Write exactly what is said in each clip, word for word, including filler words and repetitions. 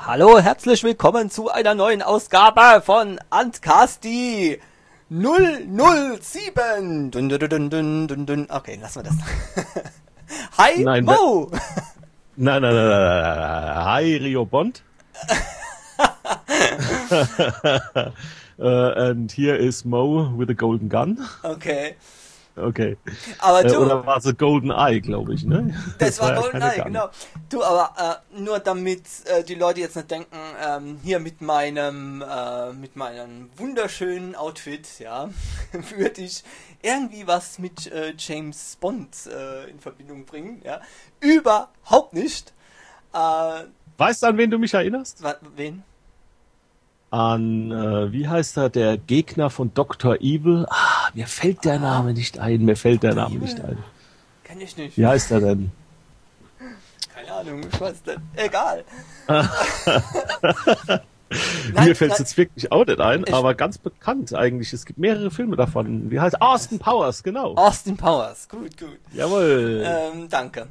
Hallo, herzlich willkommen zu einer neuen Ausgabe von Antcasti null null sieben. Dun, dun, dun, dun, dun, dun. Okay, lassen wir das. Hi, Nein, Mo! Nein, nein, nein, nein, nein. Hi, Rio Bond. uh, and here is Mo with a golden gun. Okay. Okay. Aber du, äh, oder war es Golden Eye, glaube ich, ne? Das war ja Golden Eye, genau. Du, aber äh, nur damit äh, die Leute jetzt nicht denken, ähm, hier mit meinem äh, mit meinem wunderschönen Outfit, ja, würde ich irgendwie was mit äh, James Bond äh, in Verbindung bringen, ja. Überhaupt nicht. Äh, weißt du, an wen du mich erinnerst? wa- wen? An, äh, wie heißt er, der Gegner von Doktor Evil? Ah, mir fällt der Name nicht ein, mir fällt der Name Evil? nicht ein. Kenn ich nicht. Wie heißt er denn? Keine Ahnung, ich weiß nicht. Egal. Mir fällt es jetzt wirklich auch nicht ein, Ich- aber ganz bekannt eigentlich. Es gibt mehrere Filme davon. Wie heißt Austin Powers, genau. Austin Powers, gut, gut. Jawohl. Ähm, danke.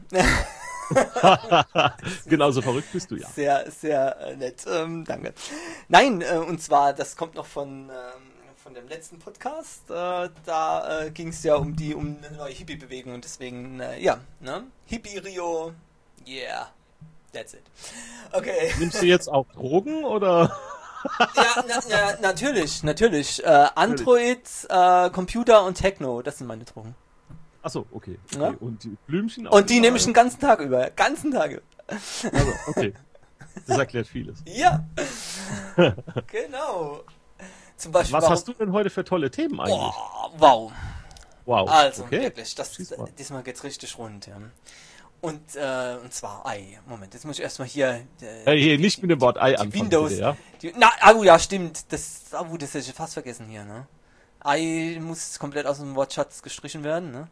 Genauso verrückt bist du, ja. Sehr, sehr äh, nett. Ähm, danke. Nein, äh, und zwar, das kommt noch von, ähm, von dem letzten Podcast. Äh, da äh, ging es ja um die um eine neue Hippie-Bewegung und deswegen, äh, ja, ne? Hippie Rio, yeah, that's it. Okay. Nimmst du jetzt auch Drogen oder? Ja, na, na, natürlich, natürlich. Äh, Android, äh, Computer und Techno, das sind meine Drogen. Achso, okay. okay. Ja. Und die Blümchen? auch Und die immer? nehme ich den ganzen Tag über. Ganzen Tag über. Also, okay. Das erklärt vieles. Ja. Genau. Zum Beispiel. Was warum- hast du denn heute für tolle Themen eigentlich? Oh, wow. Wow. Also, okay. wirklich, das, Schieß mal. diesmal geht's richtig rund, ja. Und, äh, und zwar Ei. Moment, jetzt muss ich erstmal hier. Äh, Äh, hier, nicht mit dem Wort Ei die anfangen, Windows. bitte, ja? Die, na, oh ja, stimmt. Das, oh, das hätte ich fast vergessen hier, ne? Ei muss komplett aus dem Wortschatz gestrichen werden, ne?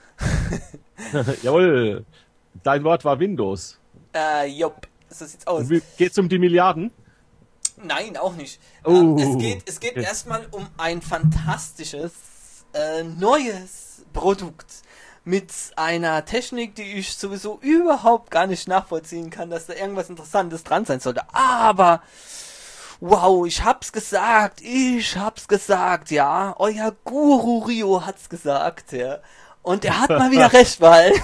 Jawohl. Dein Wort war Windows. Äh, jupp. So sieht's aus. Wie- Geht's um die Milliarden? Nein, auch nicht. Oh, ähm, es geht, es geht okay. erstmal um ein fantastisches, äh, neues Produkt mit einer Technik, die ich sowieso überhaupt gar nicht nachvollziehen kann, dass da irgendwas Interessantes dran sein sollte. Aber, wow, ich hab's gesagt, ich hab's gesagt, ja. Euer Guru Rio hat's gesagt, ja. Und er hat mal wieder recht, weil,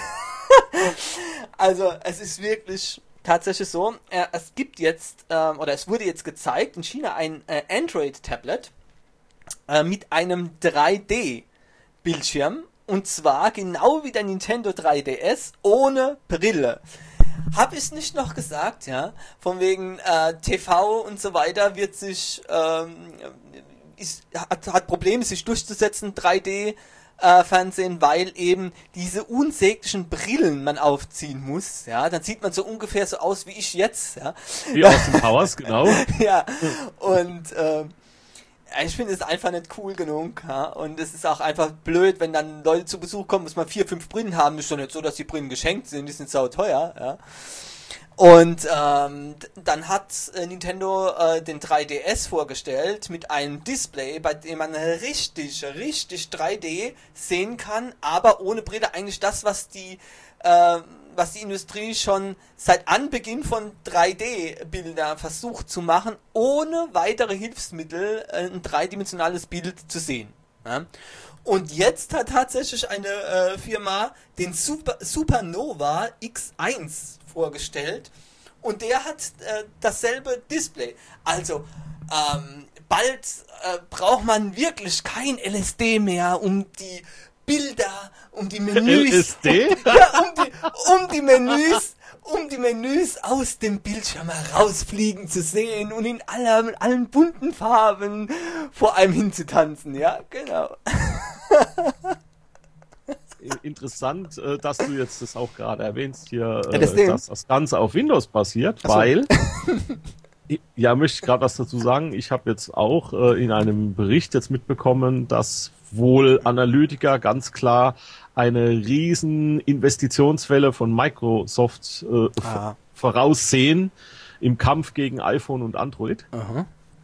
also, es ist wirklich tatsächlich so, äh, es gibt jetzt, ähm, oder es wurde jetzt gezeigt, in China ein äh, Android-Tablet äh, mit einem drei D-Bildschirm, und zwar genau wie der Nintendo drei D S, ohne Brille. Hab ich nicht noch gesagt, ja, von wegen äh, T V und so weiter wird sich, ähm, ist, hat, hat Probleme, sich durchzusetzen, drei D Äh, Fernsehen, weil eben diese unsäglichen Brillen man aufziehen muss, ja, dann sieht man so ungefähr so aus wie ich jetzt, ja. Wie Austin Powers, genau. Ja, und ähm, ja, ich finde es einfach nicht cool genug, ja, und es ist auch einfach blöd, wenn dann Leute zu Besuch kommen, muss man vier, fünf Brillen haben, ist doch nicht so, dass die Brillen geschenkt sind, die sind sau teuer, ja. Und ähm, d- dann hat äh, Nintendo äh, den drei D S vorgestellt mit einem Display, bei dem man richtig, richtig drei D sehen kann, aber ohne Brille, eigentlich das, was die äh, was die Industrie schon seit Anbeginn von drei D-Bilder versucht zu machen, ohne weitere Hilfsmittel äh, ein dreidimensionales Bild zu sehen. Ja? Und jetzt hat tatsächlich eine äh, Firma den Super, Supernova X eins vorgestellt und der hat äh, dasselbe Display. Also ähm, bald äh, braucht man wirklich kein L S D mehr, um die Bilder, um die Menüs, L S D? Um, ja, um die, um die Menüs, um die Menüs aus dem Bildschirm herausfliegen zu sehen und in aller, allen bunten Farben vor einem hinzutanzen, ja, genau. Interessant, äh, dass du jetzt das auch gerade erwähnst hier, äh, Ja, das Ding. dass das Ganze auf Windows basiert, Ach so. weil, ja, möchte ich gerade was dazu sagen, ich habe jetzt auch äh, in einem Bericht jetzt mitbekommen, dass wohl Analytiker ganz klar eine riesen Investitionswelle von Microsoft äh, Ah. v- voraussehen im Kampf gegen iPhone und Android. Aha.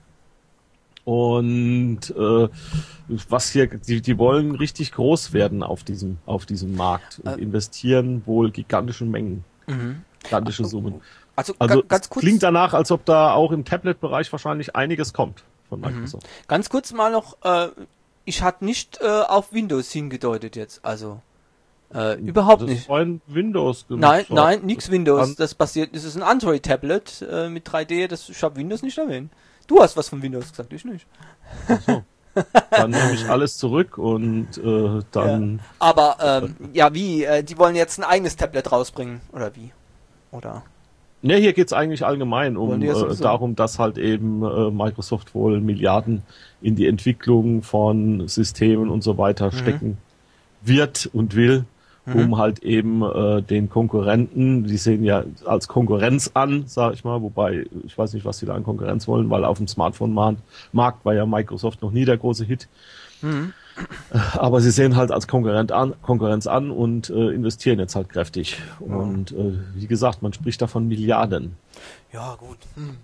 Und äh, was hier, die, die wollen richtig groß werden auf diesem, auf diesem Markt und Äh. investieren wohl gigantische Mengen, Mhm. gigantische Summen. Also, Also ga, ganz kurz. Klingt danach, als ob da auch im Tablet-Bereich wahrscheinlich einiges kommt von Microsoft. Mhm. Ganz kurz mal noch, äh, ich hatte nicht äh, auf Windows hingedeutet jetzt, also äh, überhaupt das nicht. Ist ein Windows gemacht. Nein, nein, nix Windows. An Das passiert, das ist ein Android-Tablet äh, mit drei D, das, ich habe Windows nicht erwähnt. Du hast was von Windows gesagt, ich nicht. Ach so. Dann nehme ich alles zurück und äh, dann... Ja. Aber, ähm, ja, wie? Äh, die wollen jetzt ein eigenes Tablet rausbringen, oder wie? Oder? Ne, hier geht's eigentlich allgemein um ja äh, darum, dass halt eben äh, Microsoft wohl Milliarden in die Entwicklung von Systemen und so weiter Mhm. stecken wird und will, Mhm. um halt eben äh, den Konkurrenten, die sehen ja als Konkurrenz an, sag ich mal, wobei ich weiß nicht, was sie da an Konkurrenz wollen, weil auf dem Smartphone-Markt war ja Microsoft noch nie der große Hit. Mhm. Aber sie sehen halt als Konkurrent an, Konkurrenz an und äh, investieren jetzt halt kräftig. Ja. Und äh, wie gesagt, man spricht da von Milliarden. Ja, gut. Hm.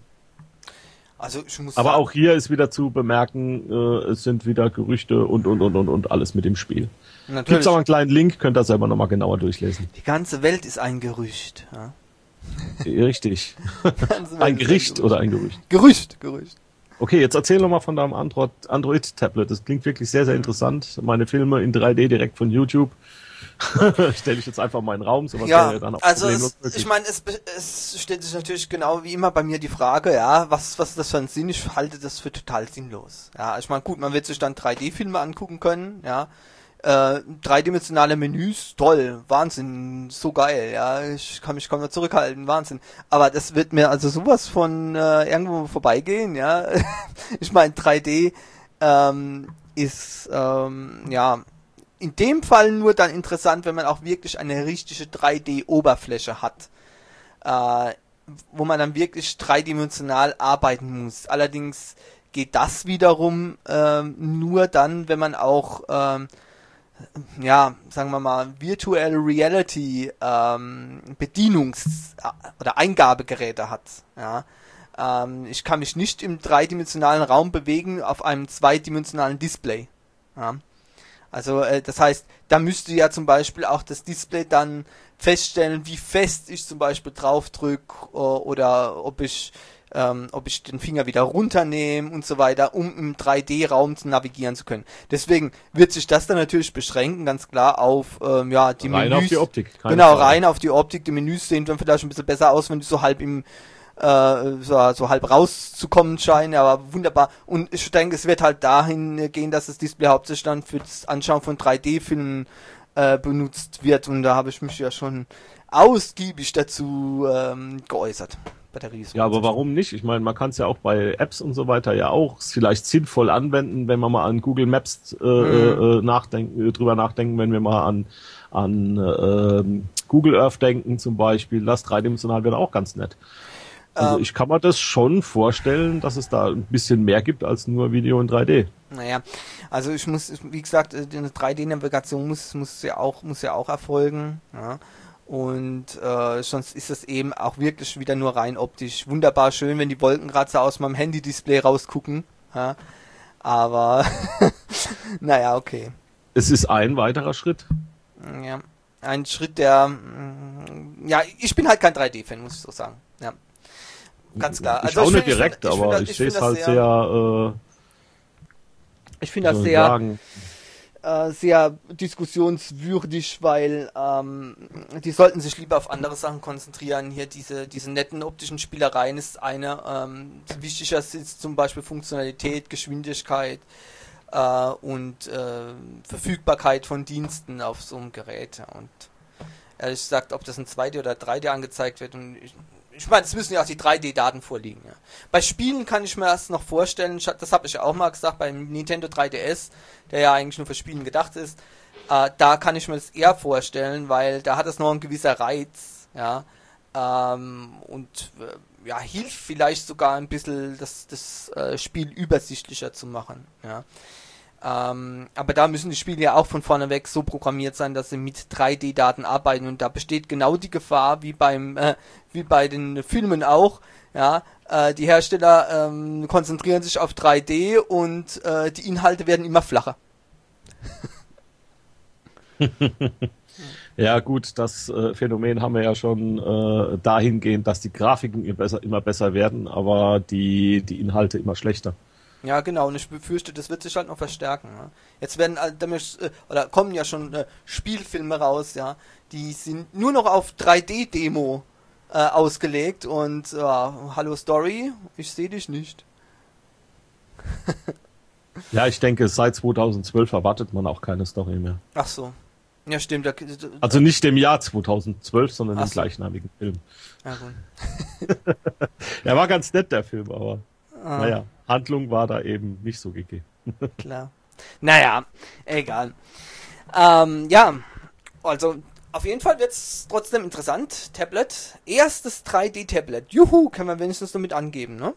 Also ich muss Aber sagen, auch hier ist wieder zu bemerken, äh, es sind wieder Gerüchte und und und und und alles mit dem Spiel. Gibt's natürlich, aber einen kleinen Link, könnt ihr selber nochmal genauer durchlesen. die ganze Welt ist ein Gerücht. Ja? Richtig. Die ganze Welt Ein ist Gericht Gerücht. oder ein Gerücht. Gerücht, Gerücht. Okay, jetzt erzähl noch mal von deinem Android- Android-Tablet. Das klingt wirklich sehr, sehr interessant. Meine Filme in drei D direkt von YouTube. Stelle ich jetzt einfach mal in den Raum. Sowas Ja, wäre dann auch also problemlos es, möglich. ich meine, es, be- es stellt sich natürlich genau wie immer bei mir die Frage, ja, was was ist das für ein Sinn? Ich halte das für total sinnlos. Ja, ich meine, gut, man wird sich dann drei D-Filme angucken können, ja. Äh, dreidimensionale Menüs, toll, Wahnsinn, so geil, ja, ich kann mich kaum noch zurückhalten, Wahnsinn. Aber das wird mir also sowas von äh, irgendwo vorbeigehen, ja. Ich meine, drei D ähm, ist, ähm, ja, in dem Fall nur dann interessant, wenn man auch wirklich eine richtige drei D-Oberfläche hat, äh, wo man dann wirklich dreidimensional arbeiten muss. Allerdings geht das wiederum ähm, nur dann, wenn man auch ähm, ja, sagen wir mal, Virtual Reality ähm, Bedienungs- oder Eingabegeräte hat. Ja. Ähm, ich kann mich nicht im dreidimensionalen Raum bewegen auf einem zweidimensionalen Display. Ja. Also äh, das heißt, da müsste ja zum Beispiel auch das Display dann feststellen, wie fest ich zum Beispiel drauf drücke äh, oder ob ich ähm, ob ich den Finger wieder runternehme und so weiter, um im drei D-Raum zu navigieren zu können. Deswegen wird sich das dann natürlich beschränken, ganz klar auf ähm, ja die rein Menüs. auf die Optik. keine Genau, Frage. rein auf die Optik. Die Menüs sehen dann vielleicht ein bisschen besser aus, wenn die so halb im äh, so, so halb rauszukommen scheinen, aber wunderbar. Und ich denke, es wird halt dahin gehen, dass das Display hauptsächlich dann für das Anschauen von drei D-Filmen äh, benutzt wird. Und da habe ich mich ja schon ausgiebig dazu ähm, geäußert. Batteries. Ja, aber warum nicht? Ich meine, man kann es ja auch bei Apps und so weiter ja auch vielleicht sinnvoll anwenden, wenn wir mal an Google Maps äh, Mhm. äh, nachdenken, äh, drüber nachdenken, wenn wir mal an an äh, Google Earth denken zum Beispiel. Das dreidimensional wäre auch ganz nett. Also Ähm. ich kann mir das schon vorstellen, dass es da ein bisschen mehr gibt als nur Video in drei D. Naja, also ich muss, wie gesagt, äh, eine drei D-Navigation muss, muss ja auch, muss ja auch erfolgen, ja. Und äh, sonst ist es eben auch wirklich wieder nur rein optisch. Wunderbar schön, wenn die Wolkenkratzer aus meinem Handy-Display rausgucken, ja. Aber naja, okay. Es ist ein weiterer Schritt. Ja. Ein Schritt, der mm, ja, ich bin halt kein drei D-Fan, muss ich so sagen. Ja. Ganz klar. Ich Also auch ich nicht find- ich direkt, find- ich aber find- ich, ich sehe find es das halt sehr- sehr, Ich äh, finde das soll ich sehr, sagen, äh, sehr diskussionswürdig, weil ähm, die sollten sich lieber auf andere Sachen konzentrieren. Hier diese diese netten optischen Spielereien ist eine. Ähm, wichtiger ist zum Beispiel Funktionalität, Geschwindigkeit äh, und äh, Verfügbarkeit von Diensten auf so einem Gerät. Und ehrlich gesagt, ob das in zwei D oder drei D angezeigt wird, und ich, ich meine, es müssen ja auch die drei D-Daten vorliegen. Ja. Bei Spielen kann ich mir das noch vorstellen, ich, das habe ich ja auch mal gesagt, beim Nintendo drei D S, der ja eigentlich nur für Spielen gedacht ist, äh, da kann ich mir das eher vorstellen, weil da hat es noch ein gewisser Reiz, ja, ähm, und äh, ja, hilft vielleicht sogar ein bisschen, das, das äh, Spiel übersichtlicher zu machen, ja. Ähm, aber da müssen die Spiele ja auch von vorne weg so programmiert sein, dass sie mit drei D-Daten arbeiten, und da besteht genau die Gefahr, wie beim äh, wie bei den Filmen auch, ja, äh, die Hersteller ähm, konzentrieren sich auf drei D und äh, die Inhalte werden immer flacher. Ja gut, das äh, Phänomen haben wir ja schon äh, dahingehend, dass die Grafiken immer besser, immer besser werden, aber die, die Inhalte immer schlechter. Ja, genau, und ich befürchte, das wird sich halt noch verstärken. Ja. Jetzt werden äh, damit, äh, oder kommen ja schon äh, Spielfilme raus, ja, die sind nur noch auf drei D-Demo äh, ausgelegt und äh, hallo Story, ich sehe dich nicht. Ja, ich denke, seit zweitausendzwölf erwartet man auch keine Story mehr. Ach so. Ja, stimmt. Da, da, Also nicht im Jahr zweitausendzwölf, sondern Ach im so. gleichnamigen Film. Ja, gut. Er war ganz nett, der Film, aber Ah. naja, Handlung war da eben nicht so gegeben. Klar. Naja, egal. Ähm, ja, also auf jeden Fall wird's trotzdem interessant. Tablet. Erstes drei D-Tablet. Juhu, kann man wenigstens damit angeben, ne?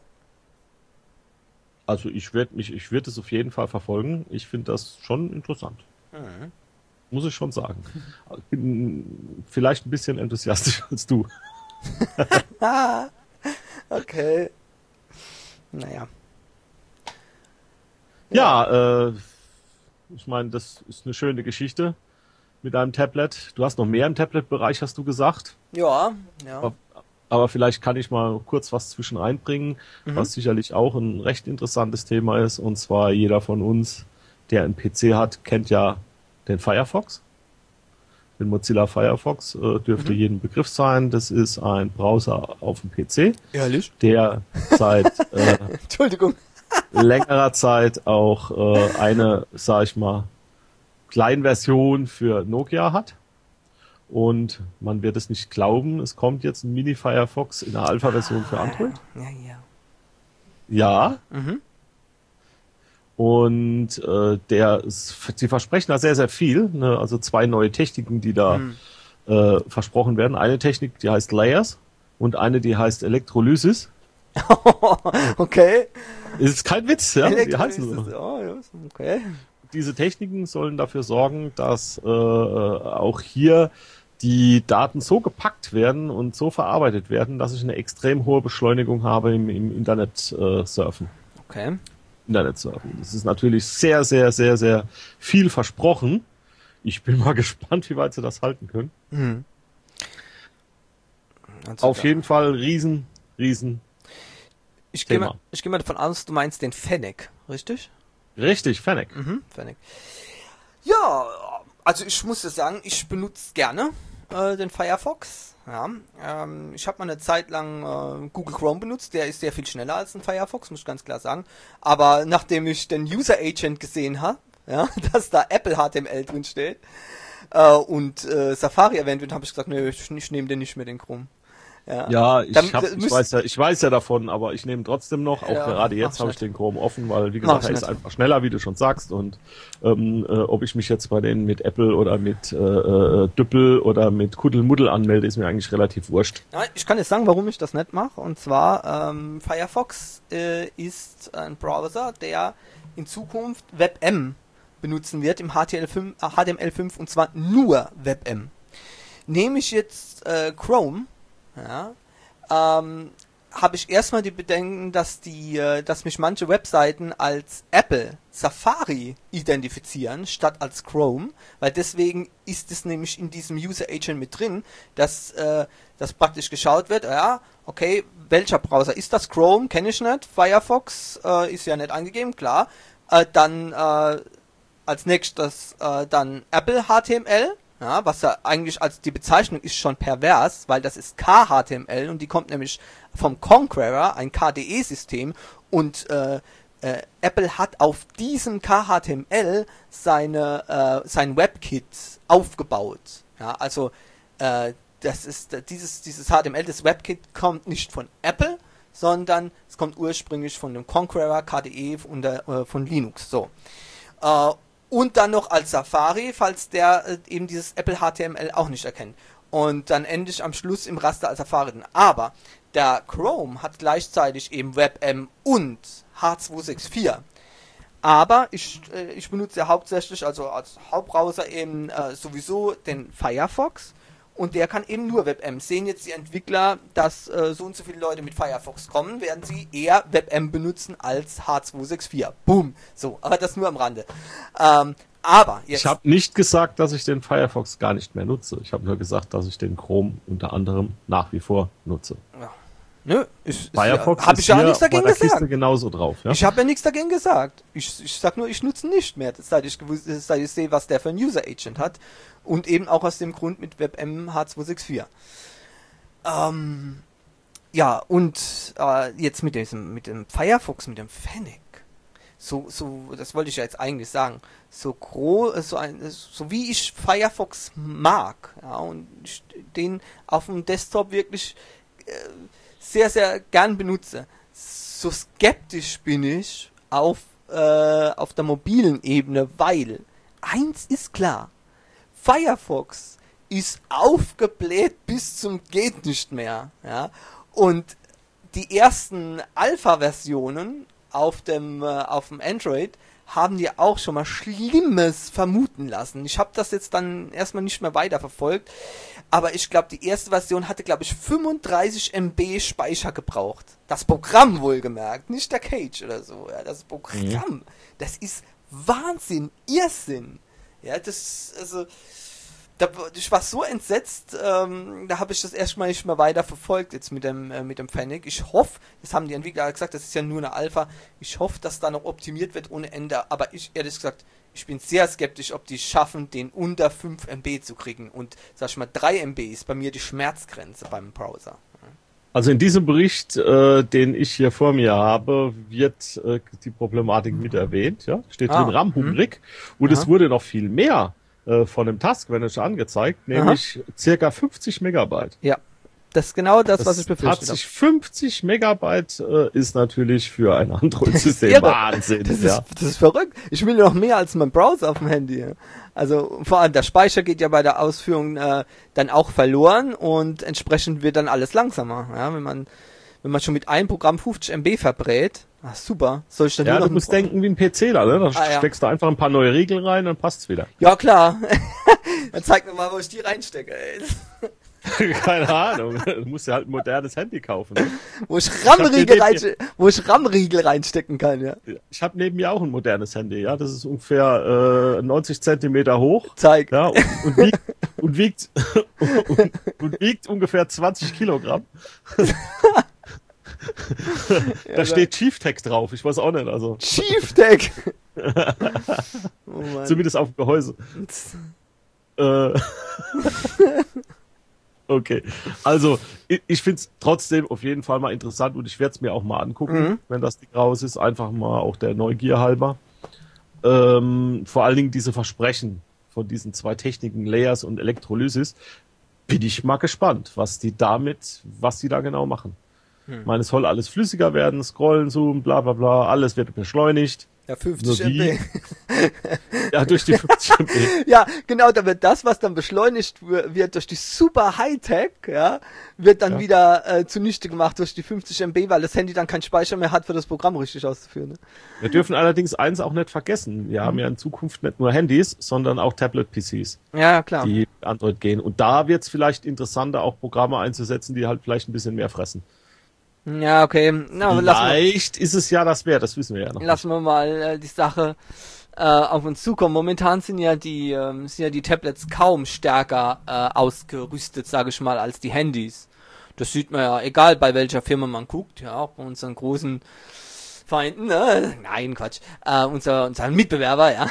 Also ich werde mich, ich werde es auf jeden Fall verfolgen. Ich finde das schon interessant. Mhm. Muss ich schon sagen. Ich bin vielleicht ein bisschen enthusiastischer als du. Ah, okay. Naja. Ja, äh, ich meine, das ist eine schöne Geschichte mit einem Tablet. Du hast noch mehr im Tablet-Bereich, hast du gesagt. Ja, ja. Aber, aber vielleicht kann ich mal kurz was zwischen einbringen, Mhm. was sicherlich auch ein recht interessantes Thema ist. Und zwar jeder von uns, der einen P C hat, kennt ja den Firefox. Den Mozilla Firefox äh, dürfte Mhm. jedem Begriff sein. Das ist ein Browser auf dem P C, Ehrlich? der seit äh, Entschuldigung. längerer Zeit auch äh, eine, sag ich mal, Kleinversion für Nokia hat. Und man wird es nicht glauben, es kommt jetzt ein Mini-Firefox in der Alpha-Version für Android. Ja, ja. Ja, Mhm. und äh, der, sie versprechen da sehr, sehr viel. Ne? Also zwei neue Techniken, die da Mhm. äh, versprochen werden. Eine Technik, die heißt Layers und eine, die heißt Elektrolysis. Okay. Ist kein Witz, ja? Die heißen so. Elektrolysis. Oh, ja, okay. Diese Techniken sollen dafür sorgen, dass äh, auch hier die Daten so gepackt werden und so verarbeitet werden, dass ich eine extrem hohe Beschleunigung habe im, im Internet äh, surfen. Okay. Internet surfen. Das ist natürlich sehr, sehr, sehr, sehr viel versprochen. Ich bin mal gespannt, wie weit sie das halten können. Mhm. Also Auf da- jeden Fall riesen, riesen. Ich gehe Thema. mal, ich geh mal davon aus, du meinst den Fennec, richtig? Richtig, Fennec. Mhm, Fennec. Ja, also ich muss ja sagen, ich benutze gerne äh, den Firefox. Ja, ähm, ich habe mal eine Zeit lang äh, Google Chrome benutzt, der ist sehr viel schneller als ein Firefox, muss ich ganz klar sagen. Aber nachdem ich den User Agent gesehen habe, ja, dass da Apple H T M L drin steht äh, und äh, Safari erwähnt wird, habe ich gesagt, nee, ich, ich nehme den nicht mehr, den Chrome. Ja, Ja, ich, Dann, hab, äh, ich, müsst- weiß ja, ich weiß ja davon, aber ich nehme trotzdem noch, auch Ja, gerade mach jetzt ich habe ich nicht. den Chrome offen, weil wie Mach gesagt, ich er ist nicht. einfach schneller, wie du schon sagst. Und ähm, äh, ob ich mich jetzt bei denen mit Apple oder mit äh, äh, Düppel oder mit Kuddelmuddel anmelde, ist mir eigentlich relativ wurscht. Ja, ich kann jetzt sagen, warum ich das nicht mache. Und zwar, ähm, Firefox äh, ist ein Browser, der in Zukunft WebM benutzen wird im H T M L fünf, äh, H T M L fünf und zwar nur WebM. Nehme ich jetzt äh, Chrome, ja, ähm, habe ich erstmal die Bedenken, dass die, äh, dass mich manche Webseiten als Apple Safari identifizieren, statt als Chrome, weil deswegen ist es nämlich in diesem User Agent mit drin, dass, äh, dass praktisch geschaut wird, ja, okay, welcher Browser ist das? Chrome, kenne ich nicht, Firefox äh, ist ja nicht angegeben, klar, äh, dann äh, als nächstes äh, dann Apple H T M L, ja, was ja eigentlich als die Bezeichnung ist schon pervers, weil das ist K H T M L und die kommt nämlich vom Conqueror, ein K D E-System und äh, äh, Apple hat auf diesem K H T M L seine äh, sein WebKit aufgebaut. Ja, also äh, das ist äh, dieses dieses H T M L, das WebKit kommt nicht von Apple, sondern es kommt ursprünglich von dem Conqueror K D E und der, äh, von Linux. So. Äh, und dann noch als Safari, falls der äh, eben dieses Apple H T M L auch nicht erkennt. Und dann endlich am Schluss im Raster als Safari drin. Aber der Chrome hat gleichzeitig eben WebM und H zwei sechs vier. Aber ich, äh, ich benutze ja hauptsächlich, also als Hauptbrowser eben äh, sowieso den Firefox. Und der kann eben nur WebM. Sehen jetzt die Entwickler, dass äh, so und so viele Leute mit Firefox kommen, werden sie eher WebM benutzen als H zwei sechs vier. Boom. So, aber das nur am Rande. Ähm, Aber jetzt... Ich habe nicht gesagt, dass ich den Firefox gar nicht mehr nutze. Ich habe nur gesagt, dass ich den Chrome unter anderem nach wie vor nutze. Ja. Nö, ich, Firefox ja, habe ich ja nichts dagegen gesagt. Kiste genauso drauf, ja? Ich habe ja nichts dagegen gesagt. Ich, ich sag nur, ich nutze ihn nicht mehr, seit ich, gewusst, seit ich sehe, was der für ein User Agent hat. Und eben auch aus dem Grund mit WebM H zwei sechs vier. Ähm, ja, und äh, jetzt mit diesem, mit dem Firefox, mit dem Fennec. So, so, das wollte ich ja jetzt eigentlich sagen. So groß, so ein, so wie ich Firefox mag, ja, und ich den auf dem Desktop wirklich äh, sehr, sehr gern benutze. So skeptisch bin ich auf, äh, auf der mobilen Ebene, weil eins ist klar, Firefox ist aufgebläht bis zum geht nicht mehr, ja, und die ersten Alpha-Versionen auf dem, äh, auf dem Android haben die auch schon mal Schlimmes vermuten lassen. Ich habe das jetzt dann erstmal nicht mehr weiterverfolgt, aber ich glaube, die erste Version hatte, glaube ich, fünfunddreißig Megabyte Speicher gebraucht. Das Programm wohlgemerkt, nicht der Cage oder so. Ja, das Programm, mhm. Das ist Wahnsinn, Irrsinn. Ja, das, also, da, ich war so entsetzt, ähm, da habe ich das erstmal nicht mehr weiter verfolgt jetzt mit dem äh, mit dem Fennec. Ich hoffe, das haben die Entwickler gesagt, das ist ja nur eine Alpha. Ich hoffe, dass da noch optimiert wird ohne Ende. Aber ich, ehrlich gesagt, ich bin sehr skeptisch, ob die schaffen, den unter fünf Megabyte zu kriegen. Und, sag ich mal, drei Megabyte ist bei mir die Schmerzgrenze beim Browser. Also in diesem Bericht, äh, den ich hier vor mir habe, wird äh, die Problematik mit erwähnt. Ja, steht Ah, drin RAM-hungrig. Und Aha. es wurde noch viel mehr äh, von dem Task Manager angezeigt, nämlich Aha. circa fünfzig Megabyte. Ja, das ist genau das, Das was ich befürchtet hat habe. sich fünfzig Megabyte äh, ist natürlich für ein Android-System irre. Wahnsinn. Das ja. ist, das ist verrückt. Ich will noch mehr als mein Browser auf dem Handy. Also vor allem der Speicher geht ja bei der Ausführung äh, dann auch verloren und entsprechend wird dann alles langsamer. Ja, wenn man wenn man schon mit einem Programm fünfzig Megabyte verbrät, ach super. Soll ich dann Ja, nur noch du musst ein- denken wie ein PCler, ne? Da Ah, ja. steckst du einfach ein paar neue Regeln rein, dann passt's wieder. Ja klar. Dann zeig mir mal, wo ich die reinstecke. Ey. Keine Ahnung. Du musst ja halt ein modernes Handy kaufen. Ne? Wo ich hab RAM-Riegel dir- reinste- wo ich RAM-Riegel reinstecken kann, ja. Ich habe neben mir auch ein modernes Handy, ja. Das ist ungefähr äh, neunzig Zentimeter hoch. Zeig. Ja, und, und wiegt und wiegt und, und wiegt ungefähr zwanzig Kilogramm. Da steht Chief Text drauf, ich weiß auch nicht, also Chief Tech. Oh Mann. zumindest auf dem Gehäuse. Äh, okay, also ich, ich finde es trotzdem auf jeden Fall mal interessant und ich werde es mir auch mal angucken, Mhm. wenn das Ding raus ist, einfach mal auch der Neugier halber. Ähm, vor allen Dingen diese Versprechen von diesen zwei Techniken, Layers und Elektrolysis, bin ich mal gespannt, was die damit, was die da genau machen. Hm. Ich meine, es soll alles flüssiger werden, scrollen, zoomen, bla bla bla, alles wird beschleunigt. Ja, fünfzig Nur wie? Megabyte. Ja, durch die fünfzig Megabyte. Ja, genau, da wird das, was dann beschleunigt w- wird durch die super Hightech, ja, wird dann Ja. wieder äh, zunichte gemacht durch die fünfzig Megabyte, weil das Handy dann keinen Speicher mehr hat, für das Programm richtig auszuführen. Ne? Wir dürfen allerdings eins auch nicht vergessen. Wir haben ja in Zukunft nicht nur Handys, sondern auch Tablet-P Cs, Ja, klar. die Android gehen. Und da wird es vielleicht interessanter, auch Programme einzusetzen, die halt vielleicht ein bisschen mehr fressen. Ja, okay. Na, aber lassen wir, Vielleicht ist es ja das wert, das wissen wir ja noch. lassen wir mal äh, die Sache äh, auf uns zukommen. Momentan sind ja die ähm, sind ja die Tablets kaum stärker äh, ausgerüstet, sage ich mal, als die Handys. Das sieht man ja, egal bei welcher Firma man guckt, ja, auch bei unseren großen Feinden, ne? Nein, Quatsch. Äh, unser, unser Mitbewerber, ja.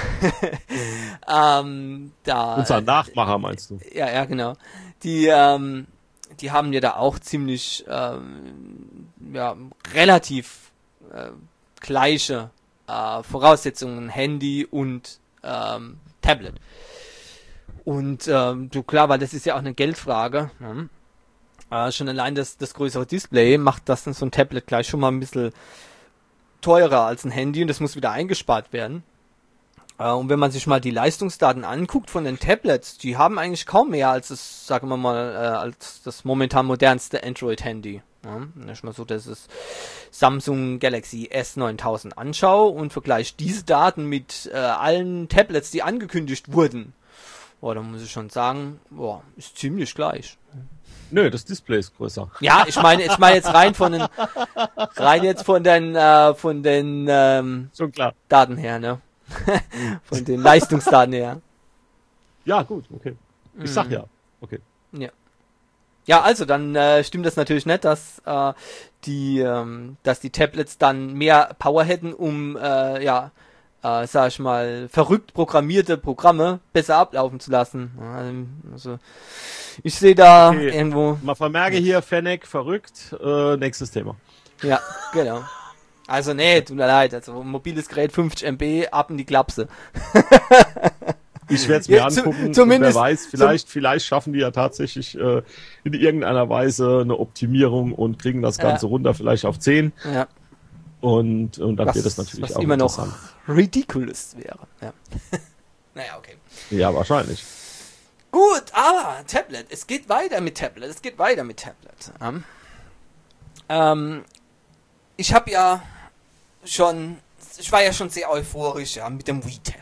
ähm, da, Unser Nachmacher meinst du? Ja, ja, genau. Die, ähm, die haben ja da auch ziemlich, ähm, ja, relativ äh, gleiche äh, Voraussetzungen, Handy und ähm, Tablet. Und ähm, du, klar, weil das ist ja auch eine Geldfrage. Ne? Äh, schon allein das, das größere Display macht das dann so ein Tablet gleich schon mal ein bisschen teurer als ein Handy und das muss wieder eingespart werden. Äh, und wenn man sich mal die Leistungsdaten anguckt von den Tablets, die haben eigentlich kaum mehr als das, sagen wir mal, äh, als das momentan modernste Android-Handy. Ja, wenn ich mal so das ist Samsung Galaxy S neuntausend anschaue und vergleiche diese Daten mit äh, allen Tablets, die angekündigt wurden, boah, dann muss ich schon sagen, boah, ist ziemlich gleich. Nö, das Display ist größer. Ja, ich meine, ich meine jetzt rein von den, rein jetzt von den, äh, von den ähm, Schon klar. Daten her, ne? Von den Leistungsdaten her. Ja, gut, okay. Ich sag ja. Okay. Ja. Ja, also dann äh, stimmt das natürlich nicht, dass äh, die, ähm, dass die Tablets dann mehr Power hätten, um äh, ja, äh, sag ich mal, verrückt programmierte Programme besser ablaufen zu lassen. Also ich sehe da okay. irgendwo. Mal vermerke hier, Fennec, verrückt. Äh, nächstes Thema. Ja, genau. Also nee, tut mir leid, also mobiles Gerät fünfzig Megabyte ab in die Klapse. Ich werde es mir Ja, angucken, zumindest, wer weiß, vielleicht, vielleicht schaffen die ja tatsächlich äh, in irgendeiner Weise eine Optimierung und kriegen das Ganze ja. runter, vielleicht auf zehn. Ja. Und, und dann was, wird es natürlich was auch immer noch interessant. ridiculous wäre. Ja. Naja, okay. Ja, wahrscheinlich. Gut, aber Tablet, es geht weiter mit Tablet, es geht weiter mit Tablet. Ähm, ähm, ich habe ja schon, ich war ja schon sehr euphorisch ja, mit dem Wii-Tab.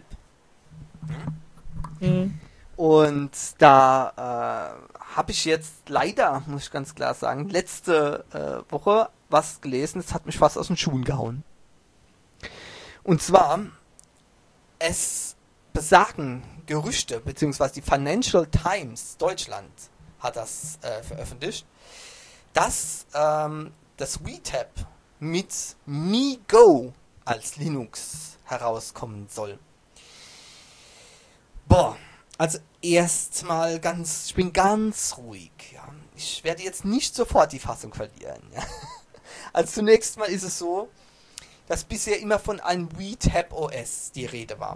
Mhm. Und da äh, habe ich jetzt leider, muss ich ganz klar sagen, letzte äh, Woche was gelesen, das hat mich fast aus den Schuhen gehauen. Und zwar, es besagen Gerüchte, beziehungsweise die Financial Times Deutschland hat das äh, veröffentlicht, dass ähm, das Wii-Tab mit MiGo als Linux herauskommen soll. Boah, also erstmal ganz, ich bin ganz ruhig. Ja. Ich werde jetzt nicht sofort die Fassung verlieren. Ja. Also zunächst mal ist es so, dass bisher immer von einem Wii-Tab O S die Rede war.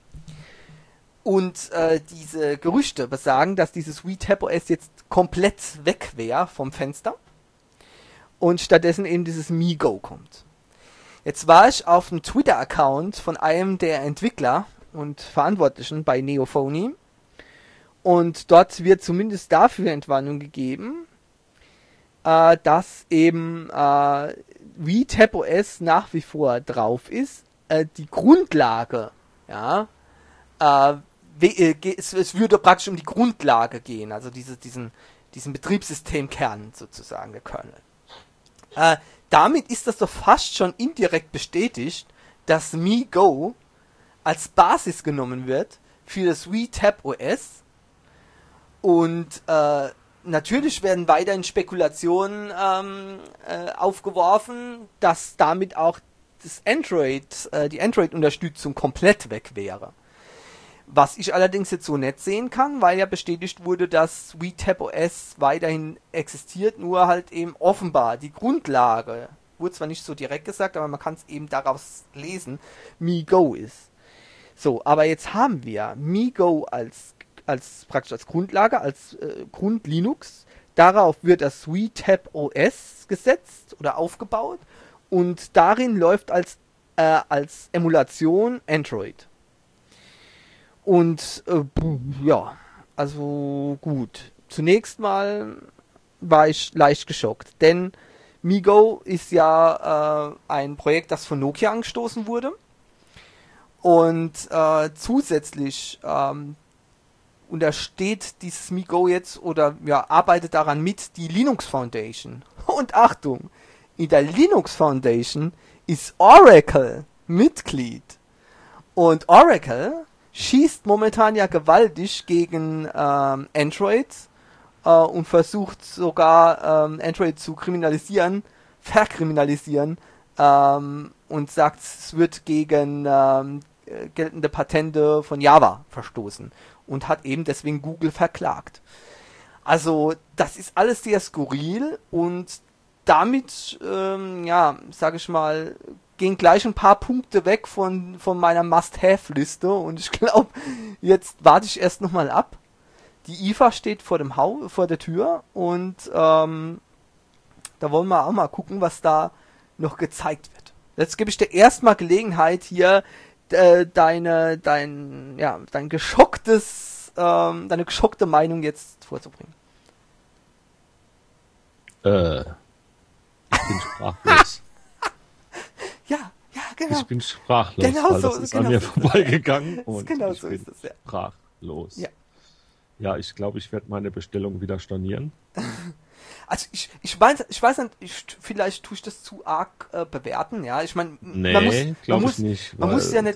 Und äh, diese Gerüchte besagen, dass dieses Wii-Tab O S jetzt komplett weg wäre vom Fenster und stattdessen eben dieses MiGo kommt. Jetzt war ich auf dem Twitter-Account von einem der Entwickler und Verantwortlichen bei Neophony und dort wird zumindest dafür Entwarnung gegeben, äh, dass eben äh, Wii-Tab O S nach wie vor drauf ist. Äh, die Grundlage, ja, äh, Es, es würde praktisch um die Grundlage gehen, also diese, diesen, diesen Betriebssystemkern sozusagen, der Kernel. Äh, damit ist das doch fast schon indirekt bestätigt, dass MiGo als Basis genommen wird für das Wii-Tab O S und äh, natürlich werden weiterhin Spekulationen ähm, äh, aufgeworfen, dass damit auch das Android, äh, die Android-Unterstützung komplett weg wäre. Was ich allerdings jetzt so nicht sehen kann, weil ja bestätigt wurde, dass Wii-Tab O S weiterhin existiert, nur halt eben offenbar die Grundlage, wurde zwar nicht so direkt gesagt, aber man kann es eben daraus lesen, MiGo ist. So, aber jetzt haben wir MiGo als, als praktisch als Grundlage, als äh, Grund-Linux, darauf wird das Wii-Tab O S gesetzt oder aufgebaut und darin läuft als, äh, als Emulation Android. Und äh, ja, also gut. Zunächst mal war ich leicht geschockt, denn MiGo ist ja äh, ein Projekt, das von Nokia angestoßen wurde und äh, zusätzlich ähm, untersteht dieses MiGo jetzt oder ja arbeitet daran mit die Linux Foundation. Und Achtung, in der Linux Foundation ist Oracle Mitglied und Oracle schießt momentan ja gewaltig gegen ähm, Android äh, und versucht sogar ähm, Android zu kriminalisieren, verkriminalisieren ähm, und sagt, es wird gegen ähm, geltende Patente von Java verstoßen und hat eben deswegen Google verklagt. Also das ist alles sehr skurril und damit, ähm, ja, sage ich mal, gehen gleich ein paar Punkte weg von, von meiner Must-Have-Liste und ich glaube, jetzt warte ich erst nochmal ab. Die I F A steht vor dem Haus, vor der Tür und ähm, da wollen wir auch mal gucken, was da noch gezeigt wird. Jetzt gebe ich dir erstmal Gelegenheit, hier äh, deine, dein, ja, dein geschocktes, ähm, deine geschockte Meinung jetzt vorzubringen. Äh, ich bin sprachlos. Ja, ja, genau. Ich bin sprachlos, genau weil so, das ist genau an mir so vorbeigegangen und genau ich so bin ist es, ja. sprachlos. Ja. Ja, ich glaube, ich werde meine Bestellung wieder stornieren. Also ich, ich weiß, ich weiß nicht, ich, vielleicht tue ich das zu arg äh, bewerten, ja. Ich meine, Nee, man muss, man glaube muss, ich nicht. man weil muss ja nicht. Das,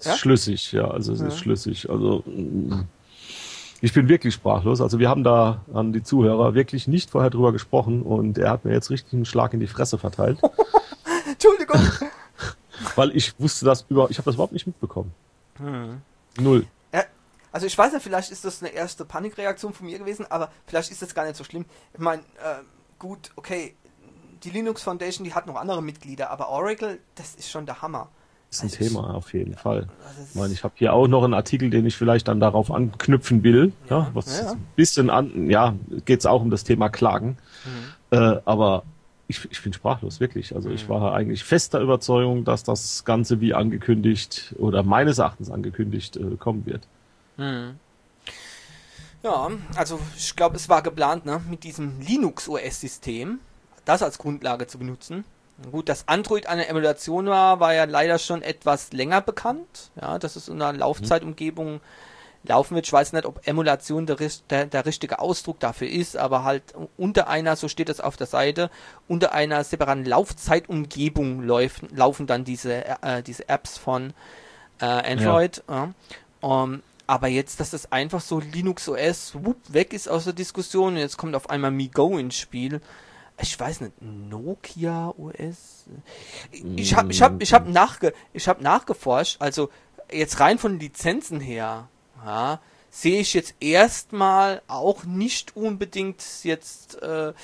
Ja? Schlüssig, ja, also es Ja. ist schlüssig. Also mm, ich bin wirklich sprachlos. Also wir haben da an die Zuhörer wirklich nicht vorher drüber gesprochen und er hat mir jetzt richtig einen Schlag in die Fresse verteilt, Entschuldigung. weil ich wusste das über, ich habe das überhaupt nicht mitbekommen. Hm. Null. Ja, also ich weiß nicht, vielleicht ist das eine erste Panikreaktion von mir gewesen, aber vielleicht ist das gar nicht so schlimm. Ich meine, äh, gut, okay, die Linux Foundation, die hat noch andere Mitglieder, aber Oracle, das ist schon der Hammer. Das ist ein Also Thema, ich, auf jeden Fall. also es Ich meine, ich habe hier auch noch einen Artikel, den ich vielleicht dann darauf anknüpfen will. Ja, Ja, was ja, ja. ein bisschen an, ja, geht es auch um das Thema Klagen. Mhm. Äh, aber ich, ich bin sprachlos, wirklich. Also ich war eigentlich fester Überzeugung, dass das Ganze wie angekündigt oder meines Erachtens angekündigt äh, kommen wird. Mhm. Ja, also ich glaube, es war geplant, ne, mit diesem Linux-O S-System, das als Grundlage zu benutzen. Gut, dass Android eine Emulation war, war ja leider schon etwas länger bekannt. Ja, dass es in einer Laufzeitumgebung laufen wird. Ich weiß nicht, ob Emulation der, der, der richtige Ausdruck dafür ist, aber halt unter einer, so steht es auf der Seite, unter einer separaten Laufzeitumgebung läuft, laufen dann diese, äh, diese Apps von äh, Android. Ja. Um, aber jetzt, dass das einfach so Linux O S wupp, weg ist aus der Diskussion und jetzt kommt auf einmal MeGo ins Spiel. Ich weiß nicht, Nokia O S? Ich habe ich hab, ich hab nachge, ich hab nachgeforscht, also jetzt rein von Lizenzen her, ja, sehe ich jetzt erstmal auch nicht unbedingt jetzt äh,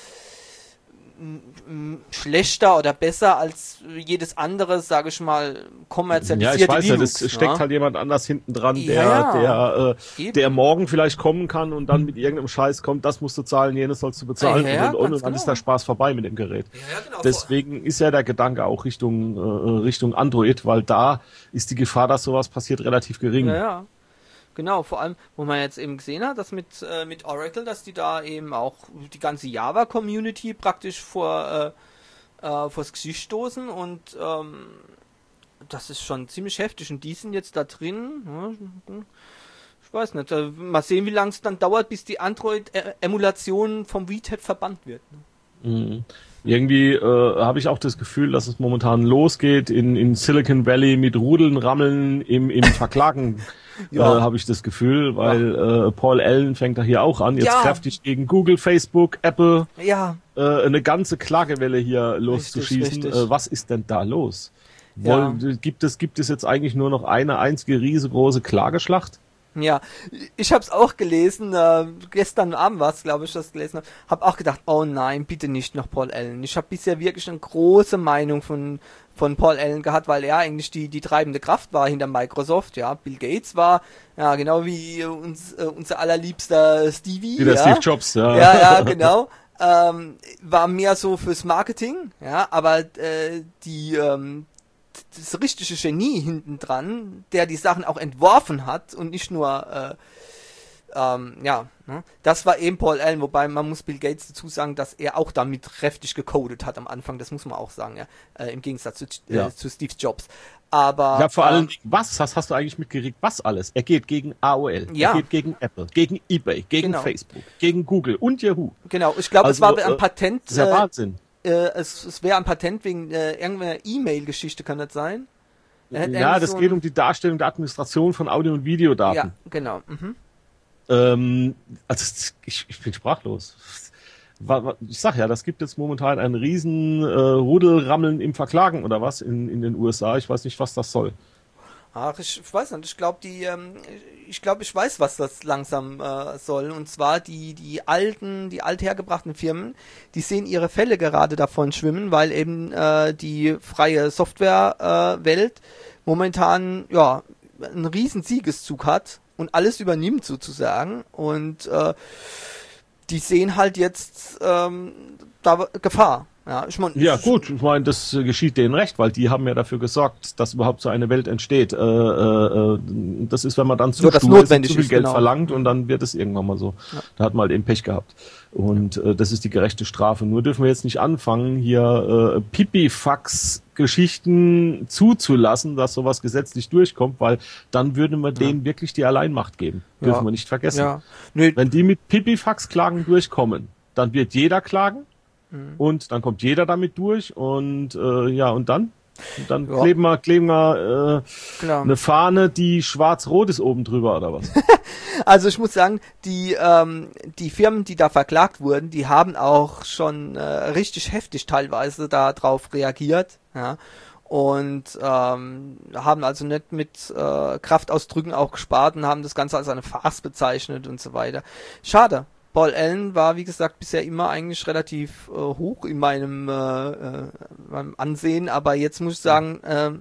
schlechter oder besser als jedes andere, sage ich mal, kommerzialisierte Ja, ich weiß ja, Linux, das steckt ne? halt jemand anders hinten dran, der, Ja, der, äh, eben. der morgen vielleicht kommen kann und dann mit irgendeinem Scheiß kommt, das musst du zahlen, jenes sollst du bezahlen Ja, ja, und, und, und, ganz und dann genau. ist der Spaß vorbei mit dem Gerät. Ja, genau. Deswegen ist ja der Gedanke auch Richtung, äh, Richtung Android, weil da ist die Gefahr, dass sowas passiert, relativ gering. Ja, ja. Genau, vor allem, wo man jetzt eben gesehen hat, dass mit, äh, mit Oracle, dass die da eben auch die ganze Java-Community praktisch vor, äh, äh, vors Gesicht stoßen und ähm, das ist schon ziemlich heftig und die sind jetzt da drin. Ja, ich weiß nicht, äh, mal sehen, wie lange es dann dauert, bis die Android-Emulation vom V TED verbannt wird. Ne? Mhm. Irgendwie äh, habe ich auch das Gefühl, dass es momentan losgeht in, in Silicon Valley mit Rudeln, Rammeln im, im Verklagen, Ja. äh, habe ich das Gefühl, weil äh, Paul Allen fängt da hier auch an, jetzt Ja. kräftig gegen Google, Facebook, Apple Ja, äh, eine ganze Klagewelle hier loszuschießen. richtig. Äh, was ist denn da los? Ja. Wollen, gibt es gibt es jetzt eigentlich nur noch eine einzige riesengroße Klageschlacht? ja, ich habe es auch gelesen, äh, gestern Abend war es, glaube ich, dass ich gelesen habe, habe auch gedacht, oh nein, bitte nicht noch Paul Allen. Ich habe bisher wirklich eine große Meinung von von Paul Allen gehabt, weil er eigentlich die die treibende Kraft war hinter Microsoft, ja. Bill Gates war, ja, genau wie uns, äh, unser allerliebster Stevie, Wie der ja. Steve Jobs, ja. Ja, ja, genau. Ähm, war mehr so fürs Marketing, ja, aber äh, die ähm, das richtige Genie hinten dran, der die Sachen auch entworfen hat und nicht nur äh, ähm, ja, ne? Das war eben Paul Allen, wobei man muss Bill Gates dazu sagen, dass er auch damit kräftig gecodet hat am Anfang, das muss man auch sagen, ja, äh, im Gegensatz zu, äh, Ja. zu Steve Jobs. Aber Ja, vor allem, ähm, was hast, hast du eigentlich mitgekriegt? Was alles? Er geht gegen A O L, Ja. er geht gegen Apple, gegen eBay, gegen Genau. Facebook, gegen Google und Yahoo. genau, ich glaube, es Also, war ein äh, Patent, Das ist ja äh, Wahnsinn. äh, es, es wäre ein Patent wegen äh, irgendeiner E-Mail-Geschichte, kann das sein? Er hat Ja, irgendwie das so geht ein- um die Darstellung der Administration von Audio- und Videodaten. Ja, genau. Mhm. Ähm, also ich, ich bin sprachlos. Wa- wa- Ich sag ja, das gibt jetzt momentan einen riesen äh, Rudelrammeln im Verklagen oder was in, in den U S A. Ich weiß nicht, was das soll. Ach, ich weiß nicht. Ich glaube, die, ähm, ich glaube, ich weiß, was das langsam äh, soll. Und zwar die, die alten, die althergebrachten Firmen, die sehen ihre Fälle gerade davon schwimmen, weil eben äh, die freie Softwarewelt äh, Welt momentan ja einen riesen Siegeszug hat und alles übernimmt sozusagen. Und äh, die sehen halt jetzt ähm, da Gefahr. Ja, ich mein, Ja gut, ich meine, das äh, geschieht denen recht, weil die haben ja dafür gesorgt, dass überhaupt so eine Welt entsteht. Äh, äh, äh, das ist, wenn man dann zu Nur das stur ist und notwendig zu viel ist, Geld genau. verlangt und dann wird es irgendwann mal so. Ja. Da hat man halt eben Pech gehabt. Und äh, das ist die gerechte Strafe. Nur dürfen wir jetzt nicht anfangen, hier äh, Pipifax-Geschichten zuzulassen, dass sowas gesetzlich durchkommt, weil dann würden wir denen wirklich die Alleinmacht geben. Dürfen Ja. wir nicht vergessen. ja, nö, Wenn die mit Pipifax-Klagen durchkommen, dann wird jeder klagen Mhm. und dann kommt jeder damit durch und äh, ja, und dann? Und dann Ja. kleben wir, kleben wir äh, Klar. eine Fahne, die schwarz-rot ist oben drüber, oder was? Also ich muss sagen, die ähm, die Firmen, die da verklagt wurden, die haben auch schon äh, richtig heftig teilweise darauf reagiert, ja, und ähm, haben also nicht mit äh, Kraftausdrücken auch gespart und haben das Ganze als eine Farce bezeichnet und so weiter. Schade. Paul Allen war, wie gesagt, bisher immer eigentlich relativ äh, hoch in meinem, äh, äh, meinem Ansehen, aber jetzt muss ich sagen, äh,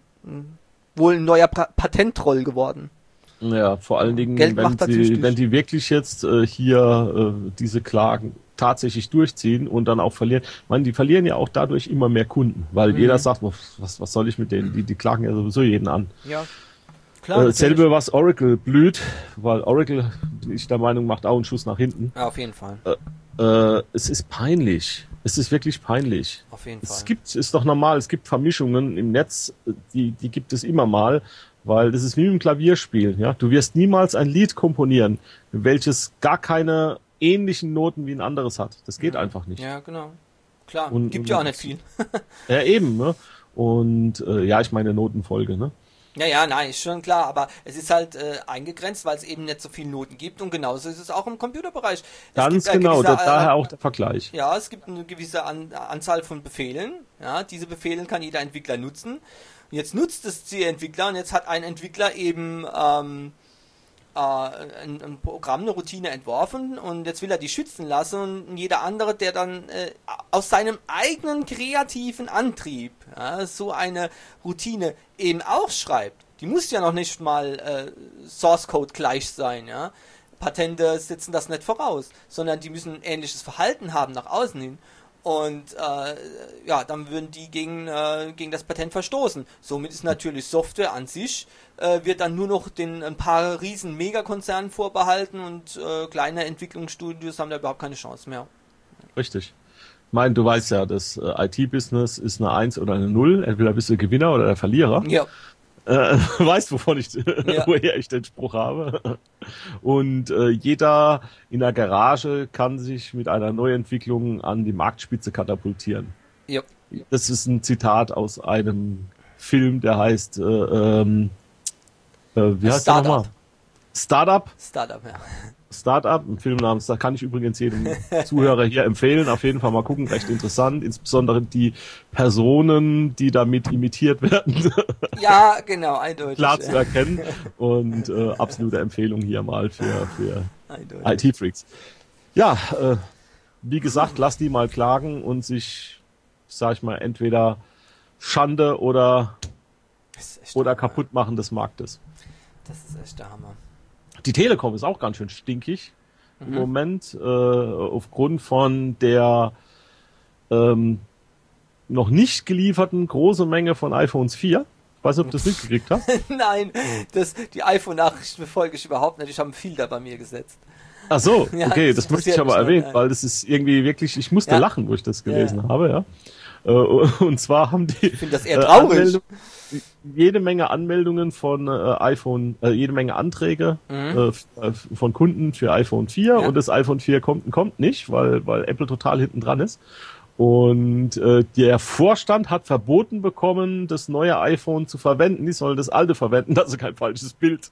wohl ein neuer pa- Patenttroll geworden. Ja, vor allen Dingen, Geld wenn macht da ziemlich sie, durch. wenn die wirklich jetzt äh, hier äh, diese Klagen tatsächlich durchziehen und dann auch verlieren. Ich meine, die verlieren ja auch dadurch immer mehr Kunden, weil Mhm. jeder sagt, was, was soll ich mit denen? Die, die klagen ja sowieso jeden an. Ja, klar. Äh, selbe was Oracle blüht, weil Oracle, bin ich der Meinung, macht auch einen Schuss nach hinten. Ja, auf jeden Fall. Äh, es ist peinlich. Es ist wirklich peinlich. Auf jeden Es Fall. gibt, ist doch normal, es gibt Vermischungen im Netz, die, die gibt es immer mal, weil das ist wie im Klavierspiel, ja. Du wirst niemals ein Lied komponieren, welches gar keine ähnlichen Noten wie ein anderes hat. Das geht einfach nicht. Ja, genau. Klar, Und- gibt und- ja auch nicht viel. Ja, eben, ne? Und, äh, ja, ich meine Notenfolge, ne? Ja, ja, nein, ist schon klar, aber es ist halt äh, eingegrenzt, weil es eben nicht so viele Noten gibt und genauso ist es auch im Computerbereich. Es Ganz gibt eine genau, gewisse, da, daher äh, auch der Vergleich. Ja, es gibt eine gewisse An Anzahl von Befehlen. Ja, diese Befehle kann jeder Entwickler nutzen. Und jetzt nutzt es die Entwickler und jetzt hat ein Entwickler eben ähm, äh, ein, ein Programm, eine Routine entworfen und jetzt will er die schützen lassen und jeder andere, der dann äh, aus seinem eigenen kreativen Antrieb ja, so eine Routine eben auch schreibt, die muss ja noch nicht mal äh, Source Code gleich sein, ja. Patente setzen das nicht voraus, sondern die müssen ein ähnliches Verhalten haben nach außen hin. Und äh, ja, dann würden die gegen, äh, gegen das Patent verstoßen. Somit ist natürlich Software an sich, äh, wird dann nur noch den ein paar riesen Megakonzernen vorbehalten und äh, kleine Entwicklungsstudios haben da überhaupt keine Chance mehr. Richtig. Ich meine, du weißt ja, das äh, I T-Business ist eine Eins oder eine Null. Entweder bist du der Gewinner oder der Verlierer. Ja, Äh, weißt, wovon ich, Ja. woher ich den Spruch habe. Und äh, jeder in der Garage kann sich mit einer Neuentwicklung an die Marktspitze katapultieren. ja, Das ist ein Zitat aus einem Film, der heißt, äh, ähm, äh, wie heißt der Startup. nochmal? Startup. Startup, ja. Startup, ein Film namens, da kann ich übrigens jedem Zuhörer hier empfehlen, auf jeden Fall mal gucken, recht interessant, insbesondere die Personen, die damit imitiert werden, Ja, genau, eindeutig. klar zu erkennen und äh, absolute Empfehlung hier mal für, für Eindeutig. I T-Freaks. Ja, äh, wie gesagt, lass die mal klagen und sich, sag ich mal, entweder Schande oder, Das ist echt oder der Hammer. kaputt machen des Marktes. Das ist echt der Hammer. Die Telekom ist auch ganz schön stinkig im Mhm. Moment, äh, aufgrund von der ähm, noch nicht gelieferten großen Menge von iPhones vier. Ich weiß nicht, ob du das mitgekriegt hast. Nein, das, die iPhone-Nachrichten befolge ich überhaupt nicht. Ich habe einen Filter bei mir gesetzt. Ach so, Ja, okay, das das möchte ich interessiert aber mich erwähnen, nicht, nein. weil das ist irgendwie wirklich, ich musste Ja. lachen, wo ich das gelesen Ja. habe, ja. Äh, Und zwar haben die Ich finde das eher traurig. Anmeldung- jede Menge Anmeldungen von äh, iPhone, äh, jede Menge Anträge Mhm. äh, f- äh, von Kunden für iPhone vier Ja. und das iPhone vier kommt kommt nicht, weil weil Apple total hinten dran ist. Und äh, der Vorstand hat verboten bekommen, das neue iPhone zu verwenden. Die sollen das alte verwenden, dass sie kein falsches Bild,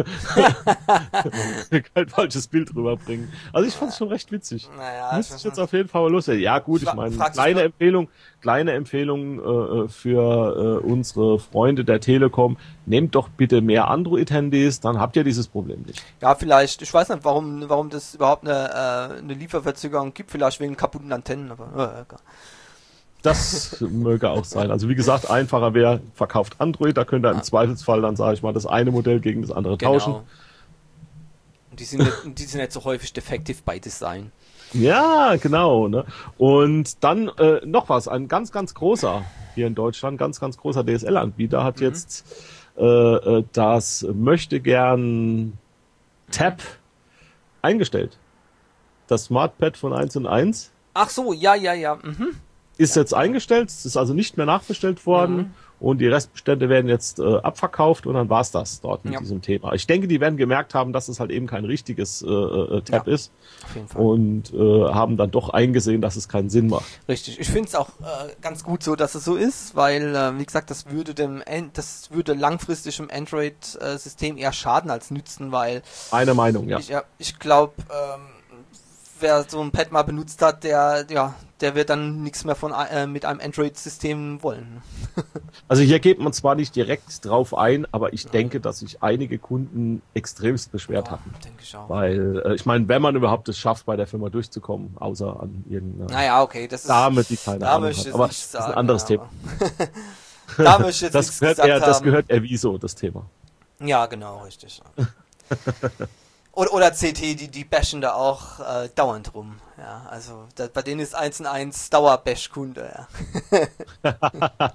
kein falsches Bild rüberbringen. Also ich fand es schon recht witzig. Naja, Muss ich ich weiß jetzt auf jeden Fall mal los. Ja gut, ich Fra- meine, fragt sich kleine nur- Empfehlung, kleine Empfehlung äh, für äh, unsere Freunde der Telekom. Nehmt doch bitte mehr Android-Handys, dann habt ihr dieses Problem nicht. Ja, vielleicht. Ich weiß nicht, warum, warum das überhaupt eine, äh, eine Lieferverzögerung gibt. Vielleicht wegen kaputten Antennen. Aber äh, egal. Das möge auch sein. Also wie gesagt, einfacher wäre, verkauft Android, da könnt ihr im Ah. Zweifelsfall dann, sage ich mal, das eine Modell gegen das andere tauschen. Genau. Und die sind nicht, und die sind nicht so häufig defective by Design. Ja, genau. Ne? Und dann äh, noch was, ein ganz, ganz großer hier in Deutschland, ganz, ganz großer D S L-Anbieter hat jetzt äh, äh, das möchte gern Tab eingestellt. Das SmartPad von eins und eins. Ach so, ja, ja, ja. Mhm. ist ja. jetzt eingestellt, es ist also nicht mehr nachbestellt worden. Mhm. Und die Restbestände werden jetzt äh, abverkauft und dann war's das dort mit ja. diesem Thema. Ich denke, die werden gemerkt haben, dass es halt eben kein richtiges äh, äh, Tab ja, ist. Auf jeden Fall. Und äh, haben dann doch eingesehen, dass es keinen Sinn macht. Richtig. Ich finde es auch äh, ganz gut so, dass es so ist, weil, äh, wie gesagt, das würde dem das würde langfristig im Android-System eher schaden als nützen, weil... Eine Meinung, ja. Ich, ja, ich glaube, ähm, wer so ein Pad mal benutzt hat, der, ja, der wird dann nichts mehr von äh, mit einem Android-System wollen. Also hier geht man zwar nicht direkt drauf ein, aber ich denke, dass sich einige Kunden extremst beschwert ja, hatten. Denke ich auch. Weil, äh, ich meine, wenn man überhaupt es schafft, bei der Firma durchzukommen, außer an irgendeiner naja, okay, das ist, Dame, die keine da Ahnung hat. Aber das sagen, ist ein anderes ja, Thema. Da möchte ich jetzt das, gehört eher, das gehört eher Wieso, das Thema. Ja, genau, richtig. Oder, oder C T, die, die bashen da auch äh, dauernd rum. Ja, also da, bei denen ist eins und eins Dauer-Bash-Kunde. Ja,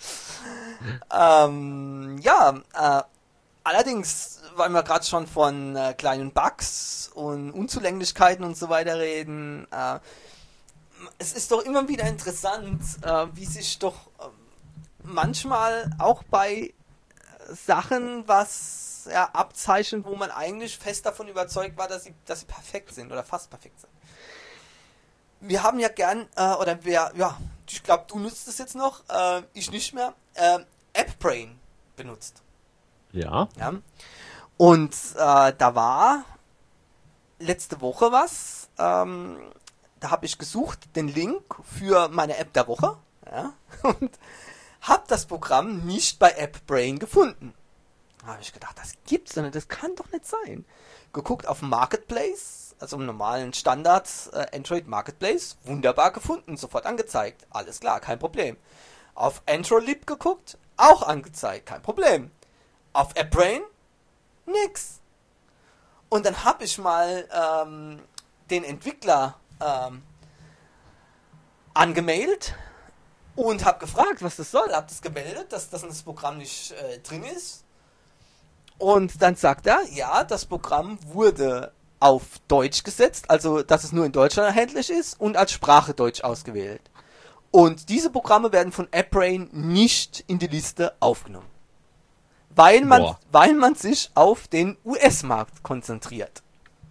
ähm, ja äh, allerdings, weil wir gerade schon von äh, kleinen Bugs und Unzulänglichkeiten und so weiter reden, äh, es ist doch immer wieder interessant, äh, wie sich doch äh, manchmal auch bei Sachen, was ja, abzeichnen, wo man eigentlich fest davon überzeugt war, dass sie, dass sie perfekt sind oder fast perfekt sind. Wir haben ja gern, äh, oder wer, ja, ich glaube, du nutzt es jetzt noch, äh, ich nicht mehr, äh, AppBrain benutzt. Ja. Ja. Und äh, da war letzte Woche was, ähm, da habe ich gesucht, den Link für meine App der Woche, ja, und habe das Programm nicht bei AppBrain gefunden. Da habe ich gedacht, das gibt's doch nicht, das kann doch nicht sein. Geguckt auf Marketplace, also im normalen Standard äh, Android Marketplace, wunderbar gefunden, sofort angezeigt. Alles klar, kein Problem. Auf Androlib geguckt, auch angezeigt, kein Problem. Auf AppBrain, nix. Und dann habe ich mal ähm, den Entwickler ähm, angemeldet und habe gefragt, was das soll. Hab das gemeldet, dass, dass das Programm nicht äh, drin ist. Und dann sagt er, ja, das Programm wurde auf Deutsch gesetzt, also dass es nur in Deutschland erhältlich ist und als Sprache Deutsch ausgewählt. Und diese Programme werden von AppBrain nicht in die Liste aufgenommen. Weil man, Boah. weil man sich auf den U S-Markt konzentriert.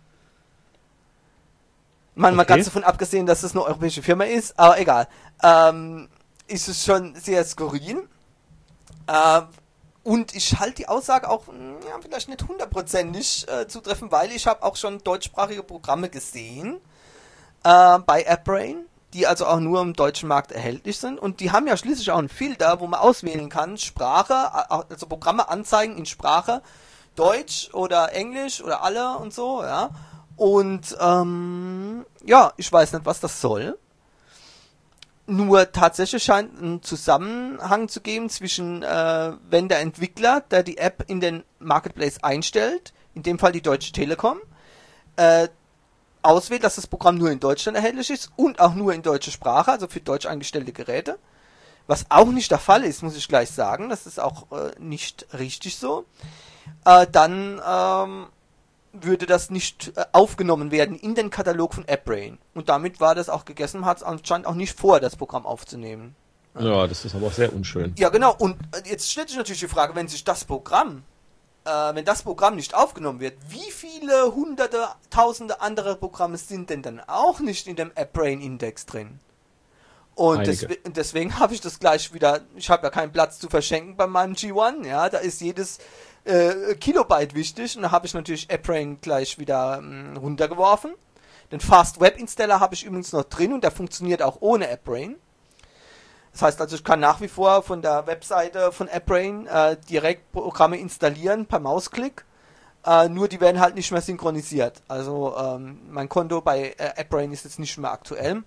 Man, okay. Mal ganz davon abgesehen, dass es eine europäische Firma ist, aber egal. Ähm, ist es schon sehr skurril. Äh, Und ich halte die Aussage auch ja, vielleicht nicht hundertprozentig äh, zutreffen, weil ich habe auch schon deutschsprachige Programme gesehen äh, bei AppBrain, die also auch nur im deutschen Markt erhältlich sind. Und die haben ja schließlich auch einen Filter, wo man auswählen kann, Sprache, also Programme anzeigen in Sprache, Deutsch oder Englisch oder alle und so, ja. Und ähm, ja, ich weiß nicht, was das soll. Nur tatsächlich scheint ein Zusammenhang zu geben zwischen, äh, wenn der Entwickler, der die App in den Marketplace einstellt, in dem Fall die Deutsche Telekom, äh, auswählt, dass das Programm nur in Deutschland erhältlich ist und auch nur in deutscher Sprache, also für deutsch eingestellte Geräte. Was auch nicht der Fall ist, muss ich gleich sagen. Das ist auch äh, nicht richtig so. Äh, dann ähm, würde das nicht äh, aufgenommen werden in den Katalog von AppBrain. Und damit war das auch gegessen, hat es anscheinend auch nicht vor, das Programm aufzunehmen. Ja, das ist aber auch sehr unschön. Ja, genau. Und äh, jetzt stellt sich natürlich die Frage, wenn sich das Programm, äh, wenn das Programm nicht aufgenommen wird, wie viele hunderte, tausende andere Programme sind denn dann auch nicht in dem AppBrain-Index drin? Und des, deswegen habe ich das gleich wieder, ich habe ja keinen Platz zu verschenken bei meinem G eins, ja, da ist jedes äh, Kilobyte wichtig und da habe ich natürlich AppBrain gleich wieder mh, runtergeworfen. Den Fast Web Installer habe ich übrigens noch drin und der funktioniert auch ohne AppBrain. Das heißt also, ich kann nach wie vor von der Webseite von AppBrain äh, direkt Programme installieren per Mausklick, äh, nur die werden halt nicht mehr synchronisiert. Also ähm, mein Konto bei äh, AppBrain ist jetzt nicht mehr aktuell.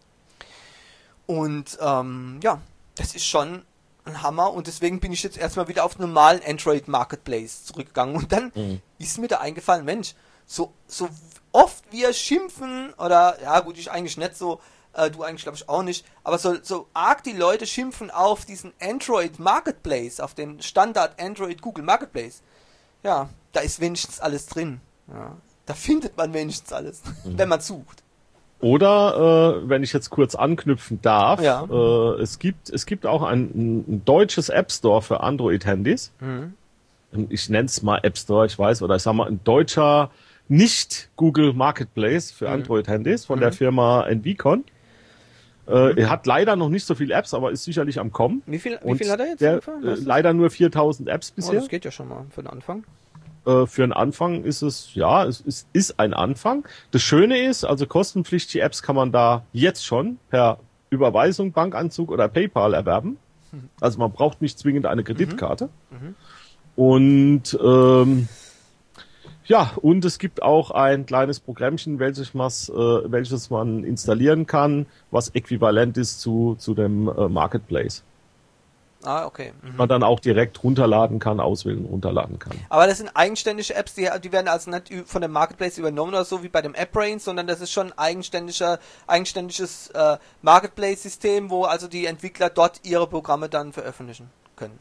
Und ähm, ja, das ist schon ein Hammer und deswegen bin ich jetzt erstmal wieder auf den normalen Android Marketplace zurückgegangen und dann mhm. ist mir da eingefallen, Mensch, so, so oft wir schimpfen oder, ja gut, ich eigentlich nicht so, äh, du eigentlich glaube ich auch nicht, aber so, so arg die Leute schimpfen auf diesen Android Marketplace, auf den Standard Android Google Marketplace, ja, da ist wenigstens alles drin, ja, da findet man wenigstens alles, mhm. wenn man sucht. Oder, äh, wenn ich jetzt kurz anknüpfen darf, Ja. äh, es gibt es gibt auch ein, ein deutsches App Store für Android-Handys. Mhm. Ich nenne es mal App Store, ich weiß, oder ich sag mal ein deutscher Nicht-Google Marketplace für Mhm. Android-Handys von Mhm. der Firma Envicon. Äh, er hat leider noch nicht so viele Apps, aber ist sicherlich am Kommen. Wie viel, wie Und viel hat er jetzt? der, ungefähr? äh, Weißt du's? leider nur viertausend Apps Oh, bisher. das geht ja schon mal für den Anfang. Äh, für einen Anfang ist es, ja, es ist, ist ein Anfang. Das Schöne ist, also kostenpflichtige Apps kann man da jetzt schon per Überweisung, Bankanzug oder PayPal erwerben. Also man braucht nicht zwingend eine Kreditkarte. Mhm. Und ähm, ja, und es gibt auch ein kleines Programmchen, welches, mas, äh, welches man installieren kann, was äquivalent ist zu, zu dem äh, Marketplace. Ah, okay. Mhm. Man dann auch direkt runterladen kann, auswählen, runterladen kann. Aber das sind eigenständige Apps, die, die werden also nicht ü- von dem Marketplace übernommen oder so wie bei dem AppBrains, sondern das ist schon ein eigenständiger, eigenständiges äh, Marketplace-System, wo also die Entwickler dort ihre Programme dann veröffentlichen können.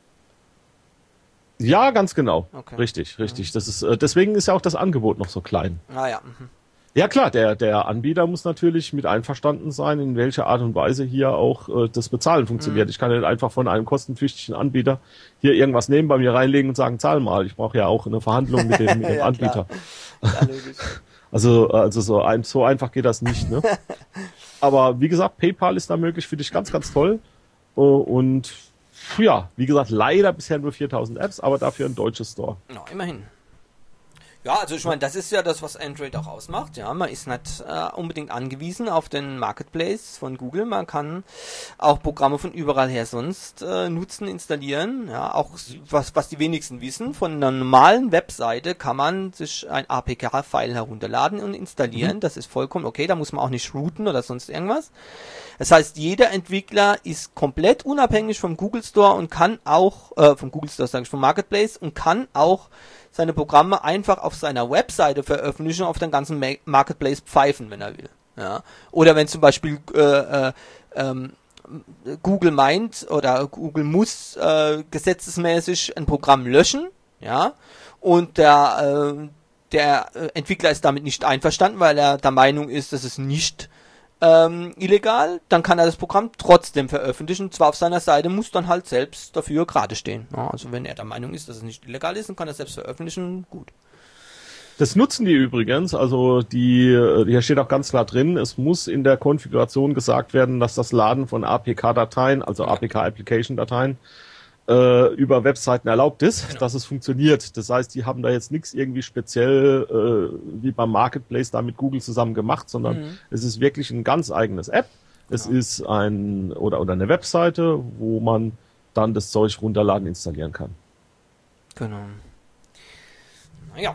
Ja, ganz genau. Okay. Richtig, richtig. Das ist, äh, deswegen ist ja auch das Angebot noch so klein. Ah ja. Mhm. Ja klar, der, der Anbieter muss natürlich mit einverstanden sein, in welcher Art und Weise hier auch äh, das Bezahlen funktioniert. Mhm. Ich kann nicht einfach von einem kostenpflichtigen Anbieter hier irgendwas nehmen, bei mir reinlegen und sagen, zahl mal. Ich brauche ja auch eine Verhandlung mit dem, mit dem Ja, Anbieter. Ja, logisch. Also, also so, ein, so einfach geht das nicht. Ne? Aber wie gesagt, PayPal ist da möglich, finde ich ganz, ganz toll. Äh, Und ja, wie gesagt, leider bisher nur viertausend Apps, aber dafür ein deutsches Store. Ja, immerhin. Ja, also ich meine, das ist ja das, was Android auch ausmacht. Ja, man ist nicht äh, unbedingt angewiesen auf den Marketplace von Google. Man kann auch Programme von überall her sonst äh, nutzen, installieren. Ja, auch s- was, was die wenigsten wissen, von einer normalen Webseite kann man sich ein A P K-File herunterladen und installieren. Mhm. Das ist vollkommen okay. Da muss man auch nicht routen oder sonst irgendwas. Das heißt, jeder Entwickler ist komplett unabhängig vom Google Store und kann auch, äh, vom Google Store sage ich, vom Marketplace und kann auch seine Programme einfach auf seiner Webseite veröffentlichen, auf den ganzen Ma- Marketplace pfeifen, wenn er will. Ja. Oder wenn zum Beispiel äh, äh, ähm, Google meint oder Google muss äh, gesetzesmäßig ein Programm löschen, ja, und der, äh, der äh, Entwickler ist damit nicht einverstanden, weil er der Meinung ist, dass es nicht ähm, illegal, dann kann er das Programm trotzdem veröffentlichen, zwar auf seiner Seite, muss dann halt selbst dafür gerade stehen. Ja, also wenn er der Meinung ist, dass es nicht illegal ist, dann kann er es selbst veröffentlichen, gut. Das nutzen die übrigens, also die, äh, hier steht auch ganz klar drin, es muss in der Konfiguration gesagt werden, dass das Laden von A P K-Dateien, also A P K-Application-Dateien, äh, über Webseiten erlaubt ist, Genau. dass es funktioniert. Das heißt, die haben da jetzt nichts irgendwie speziell äh, wie beim Marketplace da mit Google zusammen gemacht, sondern Mhm. es ist wirklich ein ganz eigenes App. Es Genau. ist ein oder oder eine Webseite, wo man dann das Zeug runterladen, installieren kann. Genau. Naja.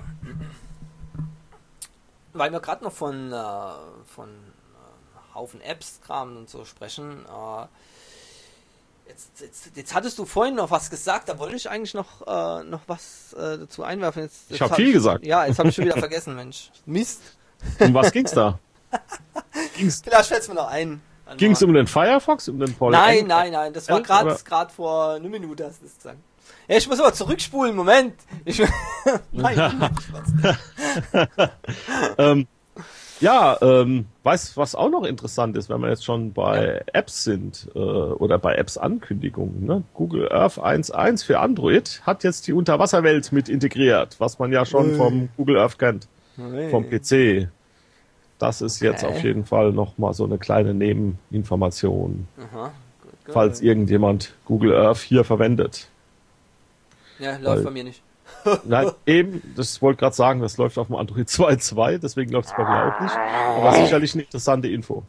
Weil wir gerade noch von, äh, von äh, Haufen Apps, Kram und so sprechen, äh, jetzt, jetzt, jetzt hattest du vorhin noch was gesagt, da wollte ich eigentlich noch, äh, noch was äh, dazu einwerfen. Jetzt, Ich jetzt hab viel gesagt. Ja, jetzt habe ich schon wieder vergessen, Mensch. Mist. Um was ging's da? Ging's, Vielleicht fällt es mir noch ein. ging's um den Firefox, um den Paul Nein, Eng- nein, nein, das war Elf, gerade oder? gerade vor einer Minute, hast du das gesagt. Ja, ich muss aber zurückspulen, Moment. Ich, nein, ähm, ja, ähm, weißt was auch noch interessant ist, wenn wir jetzt schon bei Apps sind äh, oder bei Apps-Ankündigungen. Ne? Google Earth eins Punkt eins für Android hat jetzt die Unterwasserwelt mit integriert, was man ja schon Ui. vom Google Earth kennt, vom P C. Das ist jetzt Okay. auf jeden Fall nochmal so eine kleine Nebeninformation, Aha, gut, gut. falls irgendjemand Google Earth hier verwendet. Ja, läuft weil- bei mir nicht. Nein, eben, das wollte gerade sagen, das läuft auf dem Android zwei Punkt zwei, deswegen läuft es bei mir auch nicht. Aber sicherlich eine interessante Info.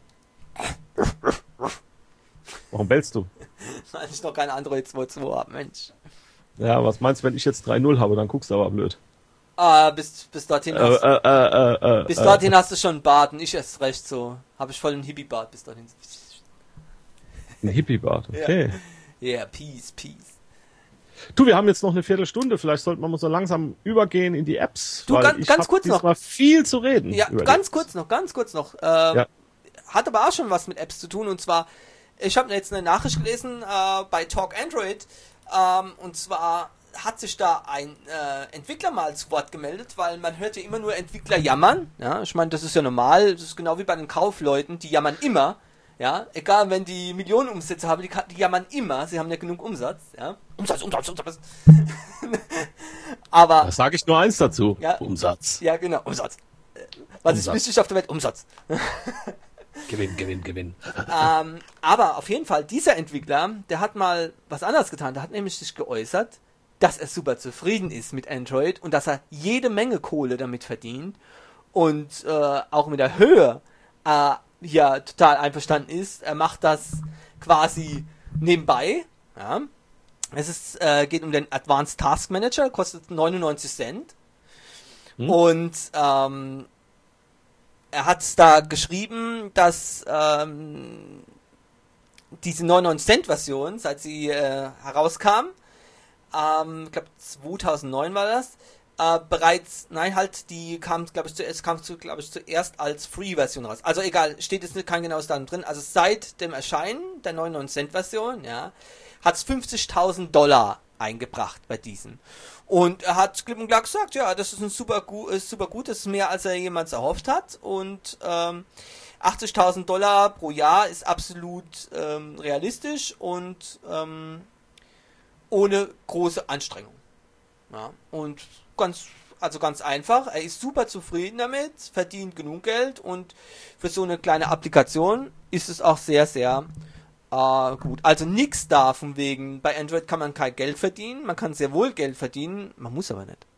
Warum bellst du? Weil ich noch kein Android zwei Punkt zwei habe, Mensch. Ja, was meinst du, wenn ich jetzt drei Punkt null habe, dann guckst du aber blöd. Ah, bis, bis dorthin Äh, hast, äh, äh, äh, äh, bis äh. dorthin hast du schon einen Bart und ich erst recht so. Habe ich voll einen Hippie-Bart bis dorthin. Ein Hippie-Bart, okay. Yeah, peace, peace. Du, wir haben jetzt noch eine Viertelstunde, vielleicht sollten wir mal so langsam übergehen in die Apps. Du, weil ganz- ich ganz hab kurz noch. diesmal viel zu reden. Ja, über die ganz Apps. kurz noch, ganz kurz noch. Äh, Ja. Hat aber auch schon was mit Apps zu tun und zwar, ich habe jetzt eine Nachricht gelesen äh, bei Talk Android ähm, und zwar hat sich da ein äh, Entwickler mal zu Wort gemeldet, weil man hört ja immer nur Entwickler jammern. Ja, ich meine, das ist ja normal. Das ist genau wie bei den Kaufleuten, die jammern immer. Ja, egal, wenn die Millionen Umsätze haben, die, die jammern immer. Sie haben ja genug Umsatz. Ja, Umsatz, Umsatz, Umsatz. Aber da sage ich nur eins dazu. Ja, Umsatz. Ja, genau, Umsatz. Was Umsatz. ist wichtig auf der Welt? Umsatz. Gewinn, Gewinn, Gewinn. ähm, aber auf jeden Fall, dieser Entwickler, der hat mal was anderes getan. Der hat nämlich sich geäußert, dass er super zufrieden ist mit Android und dass er jede Menge Kohle damit verdient und äh, auch mit der Höhe äh, ja total einverstanden ist. Er macht das quasi nebenbei. Ja. Es ist, äh, geht um den Advanced Task Manager, kostet neunundneunzig Cent. Hm. Und ähm, er hat da geschrieben, dass ähm, diese neunundneunzig Cent Version, seit sie äh, herauskam, ähm, ich glaube zweitausendneun war das, äh, bereits, nein, halt, die kam, glaube ich, zuerst, kam zu, glaube ich, zuerst als Free-Version raus. Also egal, steht jetzt kein genaues Datum drin. Also seit dem Erscheinen der neunundneunzig Cent Version, ja, hat es fünfzigtausend Dollar eingebracht bei diesem. Und er hat klipp und klar gesagt, ja, das ist ein super gut, ist super gut, das ist mehr als er jemals erhofft hat. Und ähm, achtzigtausend Dollar pro Jahr ist absolut ähm, realistisch und ähm, ohne große Anstrengung. Ja, und ganz, also ganz einfach, er ist super zufrieden damit, verdient genug Geld und für so eine kleine Applikation ist es auch sehr, sehr Uh, gut, also nix da von wegen, bei Android kann man kein Geld verdienen, man kann sehr wohl Geld verdienen, man muss aber nicht.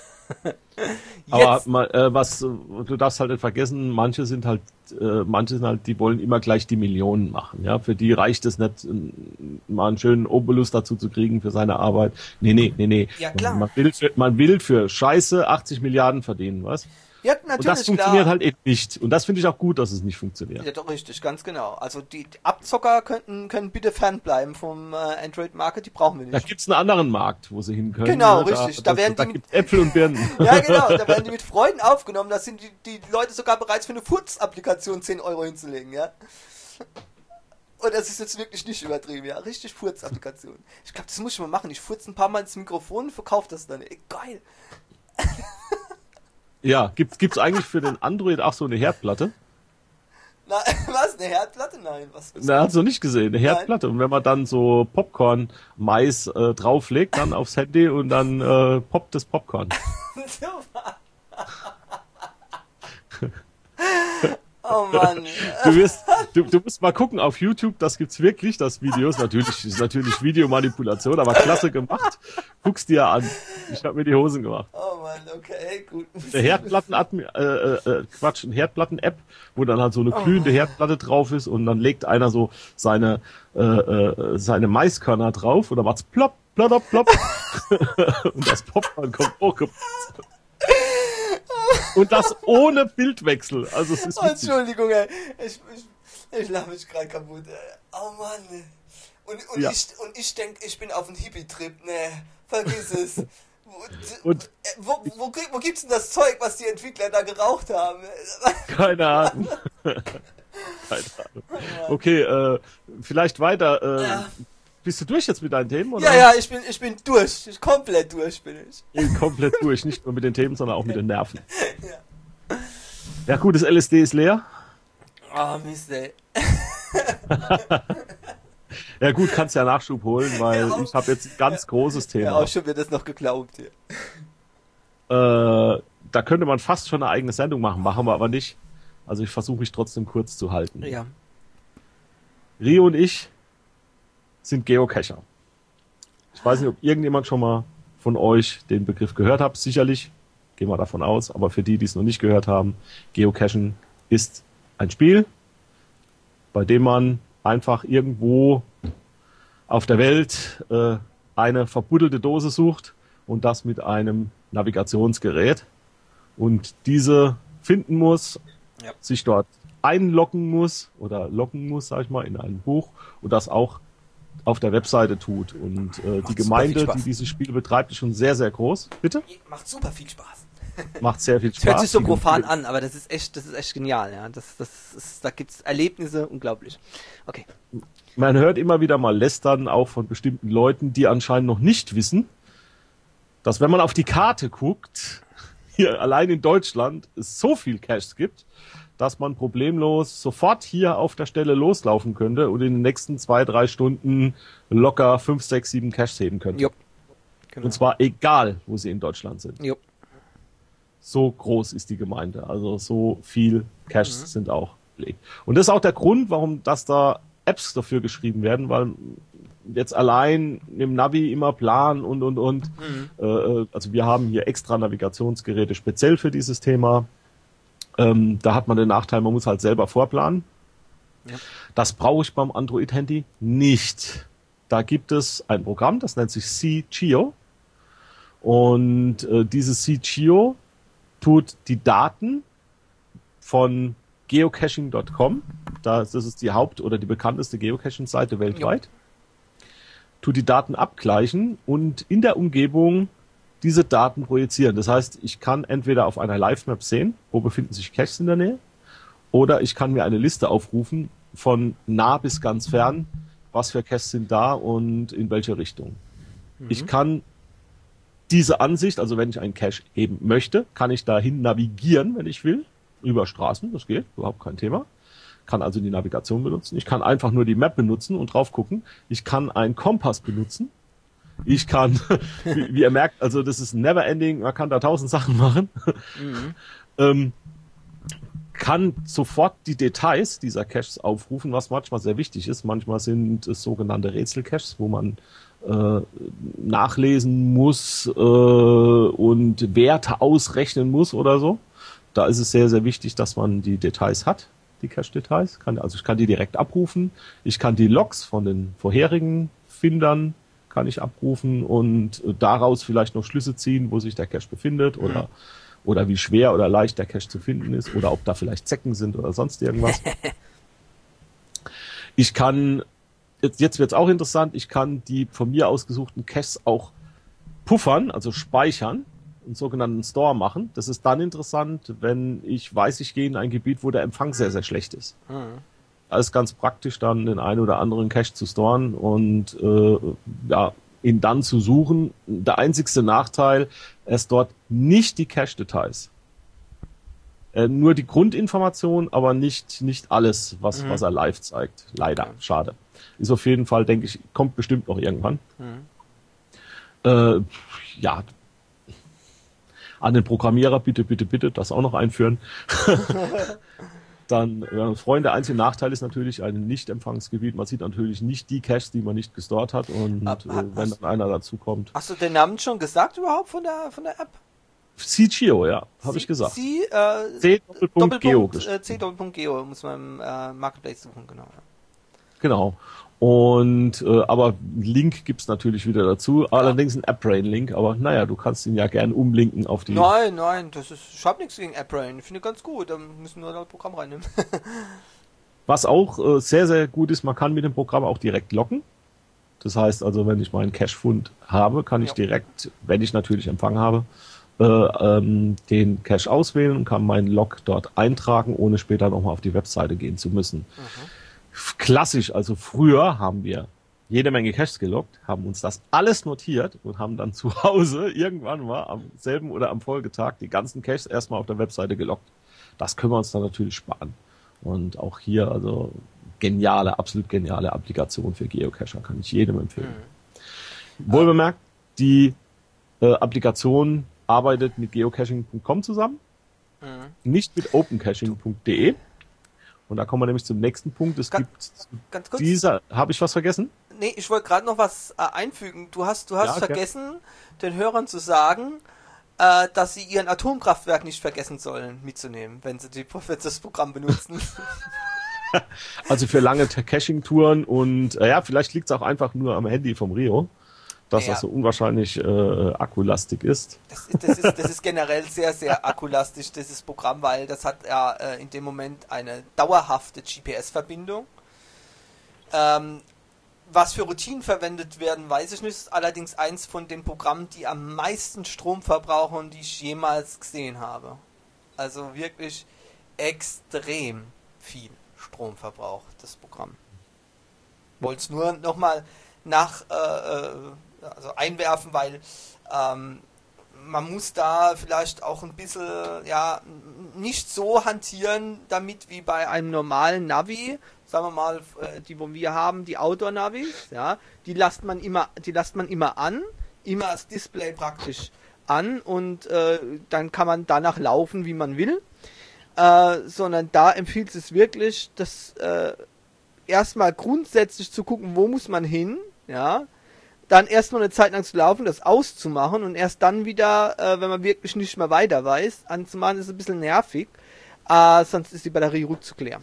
Aber mal, äh, was, du darfst halt nicht vergessen, manche sind halt, äh, manche sind halt, die wollen immer gleich die Millionen machen, ja, für die reicht es nicht, mal einen schönen Obolus dazu zu kriegen für seine Arbeit. Nee, nee, nee, nee. Ja, klar. Man will für, man will für Scheiße achtzig Milliarden verdienen, was? Ja, natürlich, und das funktioniert klar. halt eben nicht. Und das finde ich auch gut, dass es nicht funktioniert. Ja, doch, richtig, ganz genau. Also die Abzocker könnten, können bitte fernbleiben vom äh, Android-Market, die brauchen wir nicht. Da gibt's einen anderen Markt, wo sie hin können. Genau, ne? richtig. Da, Da werden da die gibt's Äpfel und Birnen. Ja, genau, da werden die mit Freuden aufgenommen. Da sind die, die Leute sogar bereit, für eine Furz-Applikation zehn Euro hinzulegen, ja. Und das ist jetzt wirklich nicht übertrieben, ja. Richtig Furz-Applikation. Ich glaube, das muss ich mal machen. Ich furze ein paar Mal ins Mikrofon und verkaufe das dann. Ey, geil. Ja, gibt's, gibt's eigentlich für den Android auch so eine Herdplatte? Na, was? Eine Herdplatte? Nein, was? Na, hast du nicht gesehen, eine Herdplatte. Nein. Und wenn man dann so Popcorn, Mais äh, drauflegt, dann aufs Handy und dann äh, poppt das Popcorn. Oh Mann. Du wirst, du, du musst mal gucken auf YouTube, das gibt's wirklich, das Video ist natürlich, ist natürlich Videomanipulation, aber klasse gemacht. Guck's dir an. Ich habe mir die Hosen gemacht. Oh Mann, okay, gut. Der Herdplatten, äh, äh, Quatsch, ein Herdplatten-App, wo dann halt so eine glühende oh. Herdplatte drauf ist und dann legt einer so seine, äh, äh, seine Maiskörner drauf und dann macht's plopp, plopp, plopp. Und das Popcorn kommt hochgepoppt. Und das ohne Bildwechsel. Also es ist oh, Entschuldigung, ey. Ich, ich, ich lache mich gerade kaputt. Ey. Oh Mann. Ey. Und, und, ja. ich, und ich denke, ich bin auf einem Hippie-Trip. Nee, vergiss es. Und wo, wo, wo gibt's denn das Zeug, was die Entwickler da geraucht haben? Keine Ahnung. Keine Ahnung. Okay, äh, vielleicht weiter. Äh, ja. Bist du durch jetzt mit deinen Themen? Oder? Ja, ja, ich bin, ich bin durch. Ich komplett durch bin ich. ich bin komplett durch. Nicht nur mit den Themen, sondern auch mit den Nerven. Ja, ja gut, das L S D ist leer. Oh, Mist, ey. Ja gut, kannst ja Nachschub holen, weil ja, ich habe jetzt ein ganz ja, großes Thema. Ja, auch schon wird das noch geglaubt hier. Äh, da könnte man fast schon eine eigene Sendung machen, machen wir aber nicht. Also ich versuche mich trotzdem kurz zu halten. Ja. Rio und ich sind Geocacher. Ich weiß nicht, ob irgendjemand schon mal von euch den Begriff gehört hat. Sicherlich, gehen wir davon aus. Aber für die, die es noch nicht gehört haben, Geocachen ist ein Spiel, bei dem man einfach irgendwo auf der Welt äh, eine verbuddelte Dose sucht und das mit einem Navigationsgerät und diese finden muss, ja. sich dort einloggen muss oder loggen muss, sag ich mal, in ein Buch und das auch auf der Webseite tut. Und äh, die Gemeinde, die dieses Spiel betreibt, ist schon sehr, sehr groß. Bitte? Macht super viel Spaß. Macht sehr viel Spaß. Das hört sich so profan an, aber das ist echt, das ist echt genial, ja. Das, das ist, da gibt's Erlebnisse, unglaublich. Okay. Man hört immer wieder mal lästern, auch von bestimmten Leuten, die anscheinend noch nicht wissen, dass wenn man auf die Karte guckt, hier allein in Deutschland es so viel Caches gibt, dass man problemlos sofort hier auf der Stelle loslaufen könnte und in den nächsten zwei, drei Stunden locker fünf, sechs, sieben Caches heben könnte. Jo. Genau. Und zwar egal, wo sie in Deutschland sind. Jo. So groß ist die Gemeinde. Also so viel Caches mhm. sind auch belegt. Und das ist auch der Grund, warum dass da Apps dafür geschrieben werden, weil jetzt allein im Navi immer planen und, und, und. Mhm. Äh, also wir haben hier extra Navigationsgeräte speziell für dieses Thema. Ähm, da hat man den Nachteil, man muss halt selber vorplanen. Ja. Das brauche ich beim Android-Handy nicht. Da gibt es ein Programm, das nennt sich C-Geo. Und äh, dieses C-Geo tut die Daten von geocaching Punkt com, das ist die Haupt- oder die bekannteste Geocaching-Seite weltweit, ja. tut die Daten abgleichen und in der Umgebung diese Daten projizieren. Das heißt, ich kann entweder auf einer Live-Map sehen, wo befinden sich Caches in der Nähe, oder ich kann mir eine Liste aufrufen von nah bis ganz fern, was für Caches sind da und in welche Richtung. Mhm. Ich kann diese Ansicht, also wenn ich einen Cache heben möchte, kann ich dahin navigieren, wenn ich will, über Straßen, das geht, überhaupt kein Thema. Kann also die Navigation benutzen. Ich kann einfach nur die Map benutzen und drauf gucken. Ich kann einen Kompass benutzen. Ich kann, wie, wie ihr merkt, also das ist never ending, man kann da tausend Sachen machen. Mhm. ähm, kann sofort die Details dieser Caches aufrufen, was manchmal sehr wichtig ist. Manchmal sind es sogenannte Rätsel-Caches, wo man äh, nachlesen muss äh, und Werte ausrechnen muss oder so. Da ist es sehr, sehr wichtig, dass man die Details hat, die Cache-Details. Kann, also ich kann die direkt abrufen. Ich kann die Logs von den vorherigen Findern kann ich abrufen und daraus vielleicht noch Schlüsse ziehen, wo sich der Cache befindet oder, mhm. oder wie schwer oder leicht der Cache zu finden ist oder ob da vielleicht Zecken sind oder sonst irgendwas. Ich kann, jetzt, jetzt wird es auch interessant, ich kann die von mir ausgesuchten Caches auch puffern, also speichern, einen sogenannten Store machen. Das ist dann interessant, wenn ich weiß, ich gehe in ein Gebiet, wo der Empfang sehr, sehr schlecht ist. Mhm. Da ist ganz praktisch, dann den einen oder anderen Cache zu storen und äh, ja, ihn dann zu suchen. Der einzigste Nachteil, es dort nicht die Cache-Details. Äh, nur die Grundinformation, aber nicht, nicht alles, was, mhm. was er live zeigt. Leider, schade. Ist auf jeden Fall, denke ich, kommt bestimmt noch irgendwann. Mhm. Äh, ja, an den Programmierer bitte, bitte, bitte das auch noch einführen. Dann, ja, Freunde, der einzige Nachteil ist natürlich ein Nicht-Empfangsgebiet. Man sieht natürlich nicht die Caches, die man nicht gestort hat und Ab, äh, wenn dann einer dazu kommt. Hast du den Namen schon gesagt überhaupt von der von der App? C-Geo, ja, habe ich gesagt. C, äh, C-Geo. Äh, C-Geo muss man im äh, Marketplace suchen, genau. Ja. Genau. Und äh, aber Link gibt's natürlich wieder dazu, ja. Allerdings ein AppBrain-Link, aber naja, du kannst ihn ja gern umlinken auf die... Nein, nein, das ist, ich habe nichts gegen AppBrain, ich finde ganz gut, da müssen wir das Programm reinnehmen. Was auch äh, sehr, sehr gut ist, man kann mit dem Programm auch direkt loggen. Das heißt also, wenn ich meinen Cache-Fund habe, kann ich ja. direkt, wenn ich natürlich Empfang habe, äh, ähm, den Cache auswählen und kann meinen Log dort eintragen, ohne später nochmal auf die Webseite gehen zu müssen. Mhm. Klassisch, also früher haben wir jede Menge Caches geloggt, haben uns das alles notiert und haben dann zu Hause irgendwann mal am selben oder am Folgetag die ganzen Caches erstmal auf der Webseite geloggt. Das können wir uns dann natürlich sparen. Und auch hier, also geniale, absolut geniale Applikation für Geocacher, kann ich jedem empfehlen. Mhm. Wohl bemerkt, die äh, Applikation arbeitet mit geocaching Punkt com zusammen, mhm. nicht mit opencaching Punkt de. Und da kommen wir nämlich zum nächsten Punkt. Es ganz, gibt ganz kurz. Dieser, habe ich was vergessen? Nee, ich wollte gerade noch was äh, einfügen. Du hast, du hast ja, vergessen, okay. den Hörern zu sagen, äh, dass sie ihren Atomkraftwerk nicht vergessen sollen mitzunehmen, wenn sie die, das Programm benutzen. Also für lange Caching-Touren und äh, ja, vielleicht liegt es auch einfach nur am Handy vom Rio, dass ja. das so unwahrscheinlich äh, akkulastig ist. Das, das ist. Das ist generell sehr, sehr akkulastig, dieses Programm, weil das hat ja äh, in dem Moment eine dauerhafte G P S-Verbindung. Ähm, was für Routinen verwendet werden, weiß ich nicht. Ist allerdings eins von den Programmen, die am meisten Strom verbrauchen, die ich jemals gesehen habe. Also wirklich extrem viel Strom verbraucht, das Programm. Wollte es nur nochmal nach... Äh, also einwerfen, weil ähm, man muss da vielleicht auch ein bisschen, ja, nicht so hantieren damit wie bei einem normalen Navi, sagen wir mal, die, wo wir haben, die Outdoor-Navis, ja, die lasst man immer, die lasst man immer an, immer das Display praktisch an und äh, dann kann man danach laufen, wie man will, äh, sondern da empfiehlt es wirklich, das äh, erstmal grundsätzlich zu gucken, wo muss man hin, ja, dann erstmal eine Zeit lang zu laufen, das auszumachen und erst dann wieder, äh, wenn man wirklich nicht mehr weiter weiß, anzumachen, ist ein bisschen nervig, äh, sonst ist die Batterie ruckzuck leer.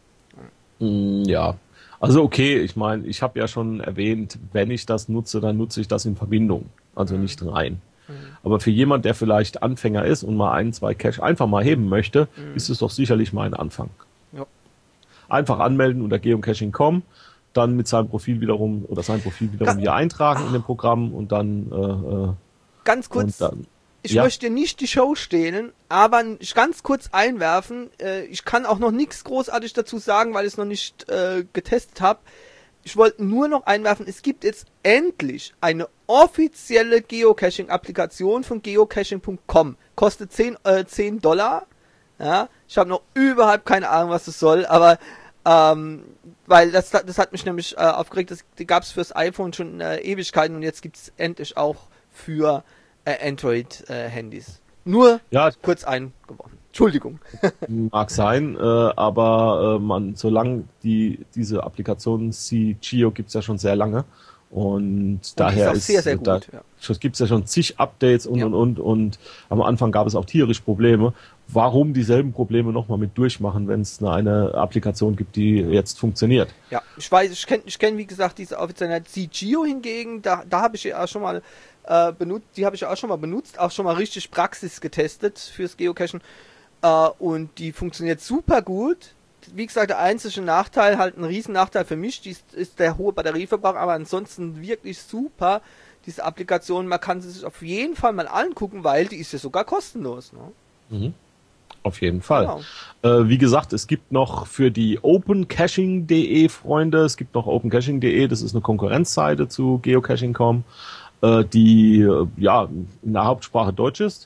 Ja, also okay, ich meine, ich habe ja schon erwähnt, wenn ich das nutze, dann nutze ich das in Verbindung, also nicht rein. Mhm. Aber für jemand, der vielleicht Anfänger ist und mal ein, zwei Cache einfach mal heben möchte, mhm. ist es doch sicherlich mal ein Anfang. Ja. Einfach anmelden unter geocaching punkt com, dann mit seinem Profil wiederum oder sein Profil wiederum hier eintragen Ach. in dem Programm und dann äh, ganz kurz, dann, ich ja. möchte nicht die Show stehlen, aber ganz kurz einwerfen, äh, ich kann auch noch nichts großartig dazu sagen, weil ich es noch nicht äh, getestet habe. Ich wollte nur noch einwerfen, es gibt jetzt endlich eine offizielle Geocaching-Applikation von geocaching punkt com. Kostet zehn Dollar. Ja, ich habe noch überhaupt keine Ahnung, was das soll, aber ähm, weil das, das hat mich nämlich äh, aufgeregt, das, die gab es fürs iPhone schon äh, Ewigkeiten und jetzt gibt es endlich auch für äh, Android-Handys. Äh, Nur ja, kurz eingeworfen. Entschuldigung. Mag sein, äh, aber äh, man, solange die diese Applikation C-Geo gibt es ja schon sehr lange und, und daher ist, ist sehr, sehr gut. Da, ja. gibt es ja schon zig Updates und ja. und und und am Anfang gab es auch tierisch Probleme. Warum dieselben Probleme nochmal mit durchmachen, wenn es eine, eine Applikation gibt, die jetzt funktioniert? Ja, ich weiß, ich kenne, ich kenn, wie gesagt, diese offizielle C-Geo hingegen, da, da habe ich ja auch schon mal äh, benutzt, die habe ich auch schon mal benutzt, auch schon mal richtig Praxis getestet fürs Geocachen äh, und die funktioniert super gut. Wie gesagt, der einzige Nachteil, halt ein riesen Nachteil für mich, die ist, ist der hohe Batterieverbrauch, aber ansonsten wirklich super, diese Applikation, man kann sie sich auf jeden Fall mal angucken, weil die ist ja sogar kostenlos, ne? Mhm. Auf jeden Fall. Genau. Äh, wie gesagt, es gibt noch für die opencaching punkt de Freunde, es gibt noch opencaching punkt de, das ist eine Konkurrenzseite zu geocaching punkt com, äh, die äh, ja in der Hauptsprache Deutsch ist.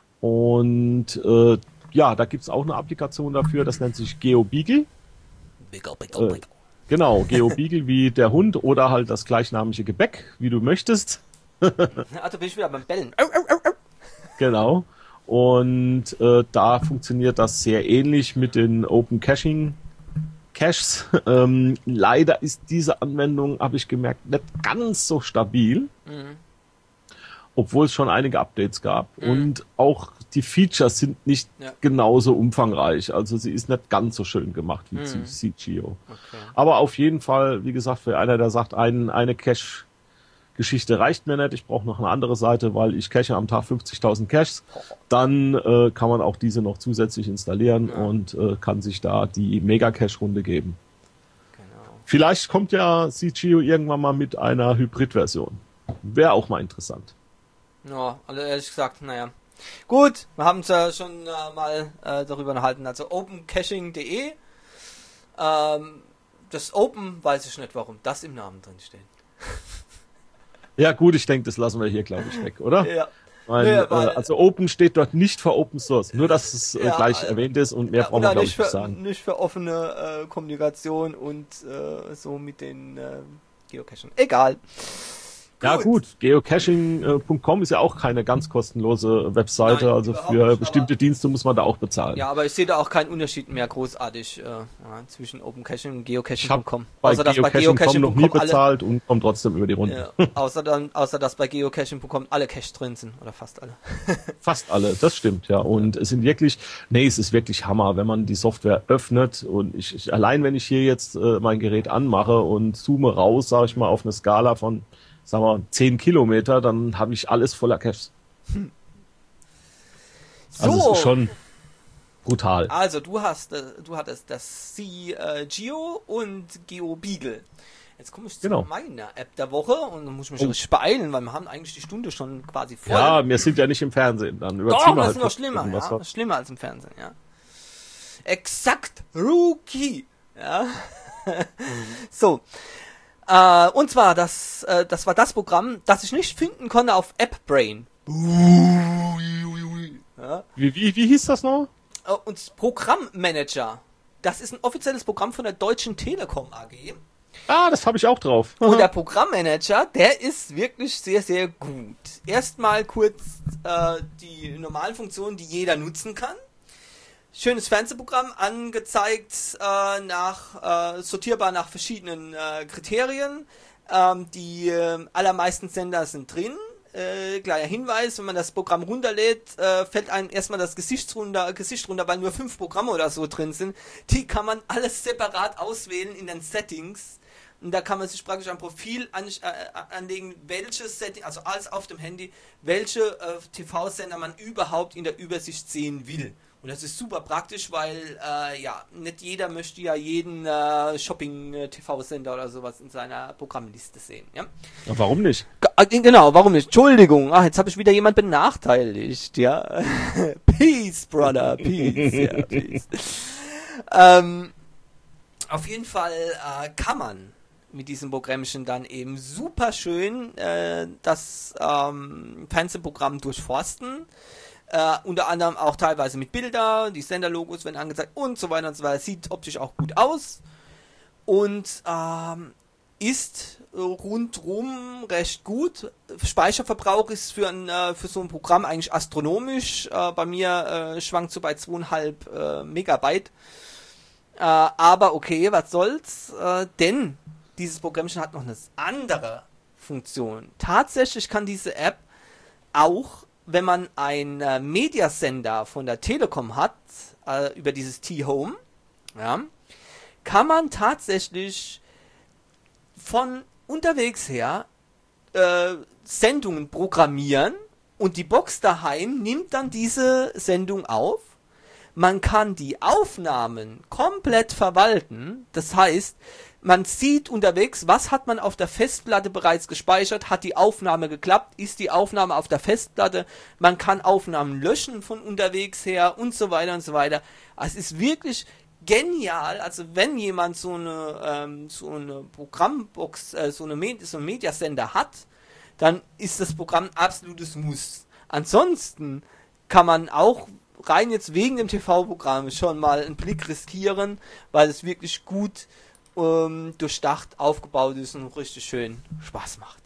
Und äh, ja, da gibt's auch eine Applikation dafür, das nennt sich GeoBeagle. Beagle, Beagle, Beagle. Äh, genau, GeoBeagle wie der Hund oder halt das gleichnamige Gebäck, wie du möchtest. Also bin ich wieder beim Bellen. Au, au, au, au. Genau. Und äh, da funktioniert das sehr ähnlich mit den Open Caching Caches. Ähm, leider ist diese Anwendung, habe ich gemerkt, nicht ganz so stabil, mhm. obwohl es schon einige Updates gab. Mhm. Und auch die Features sind nicht ja. genauso umfangreich. Also sie ist nicht ganz so schön gemacht wie mhm. C-Geo. Okay. Aber auf jeden Fall, wie gesagt, für einer, der sagt, ein, eine Cache Geschichte reicht mir nicht, ich brauche noch eine andere Seite, weil ich cache am Tag fünfzigtausend Caches, dann äh, kann man auch diese noch zusätzlich installieren ja. und äh, kann sich da die Mega-Cache-Runde geben. Genau. Vielleicht kommt ja C-Geo irgendwann mal mit einer Hybrid-Version. Wäre auch mal interessant. Ja, also ehrlich gesagt, naja. Gut, wir haben es ja schon äh, mal äh, darüber unterhalten, also opencaching punkt de. Ähm, das Open weiß ich nicht, warum das im Namen drin steht. Ja gut, ich denke, das lassen wir hier, glaube ich, weg, oder? Ja. Weil, ja, weil, äh, also Open steht dort nicht für Open Source, nur dass es äh, ja, gleich äh, erwähnt ist und mehr ja, brauchen wir, glaube ich, nicht sagen. Nicht für offene äh, Kommunikation und äh, so mit den äh, Geocachen. Egal. Ja gut, geocaching punkt com ist ja auch keine ganz kostenlose Webseite, Nein, also für nicht, bestimmte Dienste muss man da auch bezahlen. Ja, aber ich sehe da auch keinen Unterschied mehr großartig äh, ja, zwischen Opencaching und geocaching punkt com. Bei außer dass bei geocaching punkt com noch nie bezahlt alle, und kommt trotzdem über die Runde. Ja, außer, dann, außer dass bei geocaching punkt com alle Caches drin sind, oder fast alle. Fast alle, das stimmt, ja. Und es sind wirklich, nee, es ist wirklich Hammer, wenn man die Software öffnet und ich, ich allein wenn ich hier jetzt äh, mein Gerät anmache und zoome raus, sage ich mal, auf eine Skala von sagen wir, zehn Kilometer, dann habe ich alles voller Caches. Hm. So. Also es ist schon brutal. Also du hast, äh, du hattest das C-Geo und GeoBeagle. Jetzt komme ich zu genau. meiner App der Woche und dann muss ich mich oh. beeilen, weil wir haben eigentlich die Stunde schon quasi voll. Ja, wir sind ja nicht im Fernsehen. Dann Doch, das halt ist noch schlimmer. Ja, das ist schlimmer als im Fernsehen, ja. Exakt, Rookie. Ja. mhm. So. Äh, und zwar, das, äh, das war das Programm, das ich nicht finden konnte auf AppBrain. Ja. Wie, wie, wie hieß das noch? Äh, und Programmmanager. Das ist ein offizielles Programm von der Deutschen Telekom A G. Ah, das habe ich auch drauf. Und der Programmmanager, der ist wirklich sehr, sehr gut. Erstmal kurz äh, die normalen Funktionen, die jeder nutzen kann. Schönes Fernsehprogramm, angezeigt äh, nach äh, sortierbar nach verschiedenen äh, Kriterien. Ähm, die äh, allermeisten Sender sind drin. Äh, kleiner Hinweis, wenn man das Programm runterlädt, äh, fällt einem erstmal das Gesicht runter, Gesicht runter, weil nur fünf Programme oder so drin sind. Die kann man alles separat auswählen in den Settings. Und da kann man sich praktisch ein Profil an, äh, anlegen, welche Setting, also alles auf dem Handy, welche äh, T V-Sender man überhaupt in der Übersicht sehen will. Und das ist super praktisch, weil äh, ja, nicht jeder möchte ja jeden äh, Shopping-T V-Sender oder sowas in seiner Programmliste sehen. Ja? Ja, warum nicht? G genau, warum nicht? Entschuldigung, ach, jetzt habe ich wieder jemand benachteiligt, ja. Peace, brother, peace, ja, peace. ähm, auf jeden Fall äh, kann man mit diesem Programmchen dann eben super schön äh, das ähm, Fernsehprogramm durchforsten. Uh, unter anderem auch teilweise mit Bilder, die Senderlogos werden angezeigt und so weiter und so weiter. Sieht optisch auch gut aus und ähm, ist rundrum recht gut. Speicherverbrauch ist für, ein, äh, für so ein Programm eigentlich astronomisch. Äh, bei mir äh, schwankt so bei zweieinhalb äh, Megabyte. Äh, aber okay, was soll's, äh, denn dieses Programmchen hat noch eine andere Funktion. Tatsächlich kann diese App auch, wenn man einen äh, Mediasender von der Telekom hat, äh, über dieses T-Home, ja, kann man tatsächlich von unterwegs her äh, Sendungen programmieren und die Box daheim nimmt dann diese Sendung auf. Man kann die Aufnahmen komplett verwalten, das heißt, man sieht unterwegs, was hat man auf der Festplatte bereits gespeichert, hat die Aufnahme geklappt, ist die Aufnahme auf der Festplatte, man kann Aufnahmen löschen von unterwegs her und so weiter und so weiter. Es ist wirklich genial, also wenn jemand so eine, ähm, so eine Programmbox, äh, so, eine Med so einen Mediasender hat, dann ist das Programm ein absolutes Muss. Ansonsten kann man auch rein jetzt wegen dem T V-Programm schon mal einen Blick riskieren, weil es wirklich gut ähm, durchdacht, aufgebaut ist und richtig schön Spaß macht.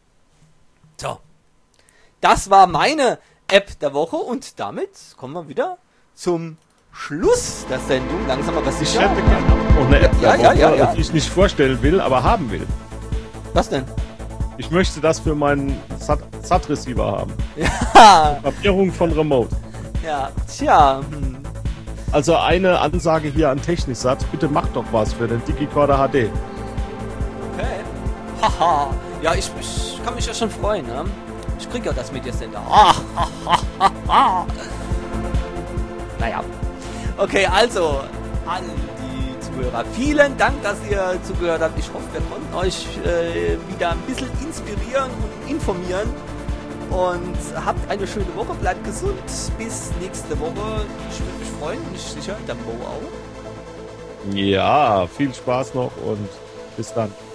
So. Das war meine App der Woche und damit kommen wir wieder zum Schluss der Sendung. Langsam aber sicher. Ich hätte gerne noch eine App ja, der ja, Woche, ja, ja. die ich nicht vorstellen will, aber haben will. Was denn? Ich möchte das für meinen S A T-Receiver haben. Ja. Papierung von Remote. Ja, tja. Hm. Also eine Ansage hier an Technisat, bitte macht doch was für den Digicorder H D. Okay. Haha. Ja, ich, ich kann mich ja schon freuen, ne? Ich krieg ja das Mediasender. Ah, ha, ha, ha, ha. Naja. Okay, also an die Zuhörer. Vielen Dank, dass ihr zugehört habt. Ich hoffe, wir konnten euch äh, wieder ein bisschen inspirieren und informieren. Und habt eine schöne Woche, bleibt gesund. Bis nächste Woche. Ich würde mich freuen, bin ich sicher, der Mo auch. Ja, viel Spaß noch und bis dann.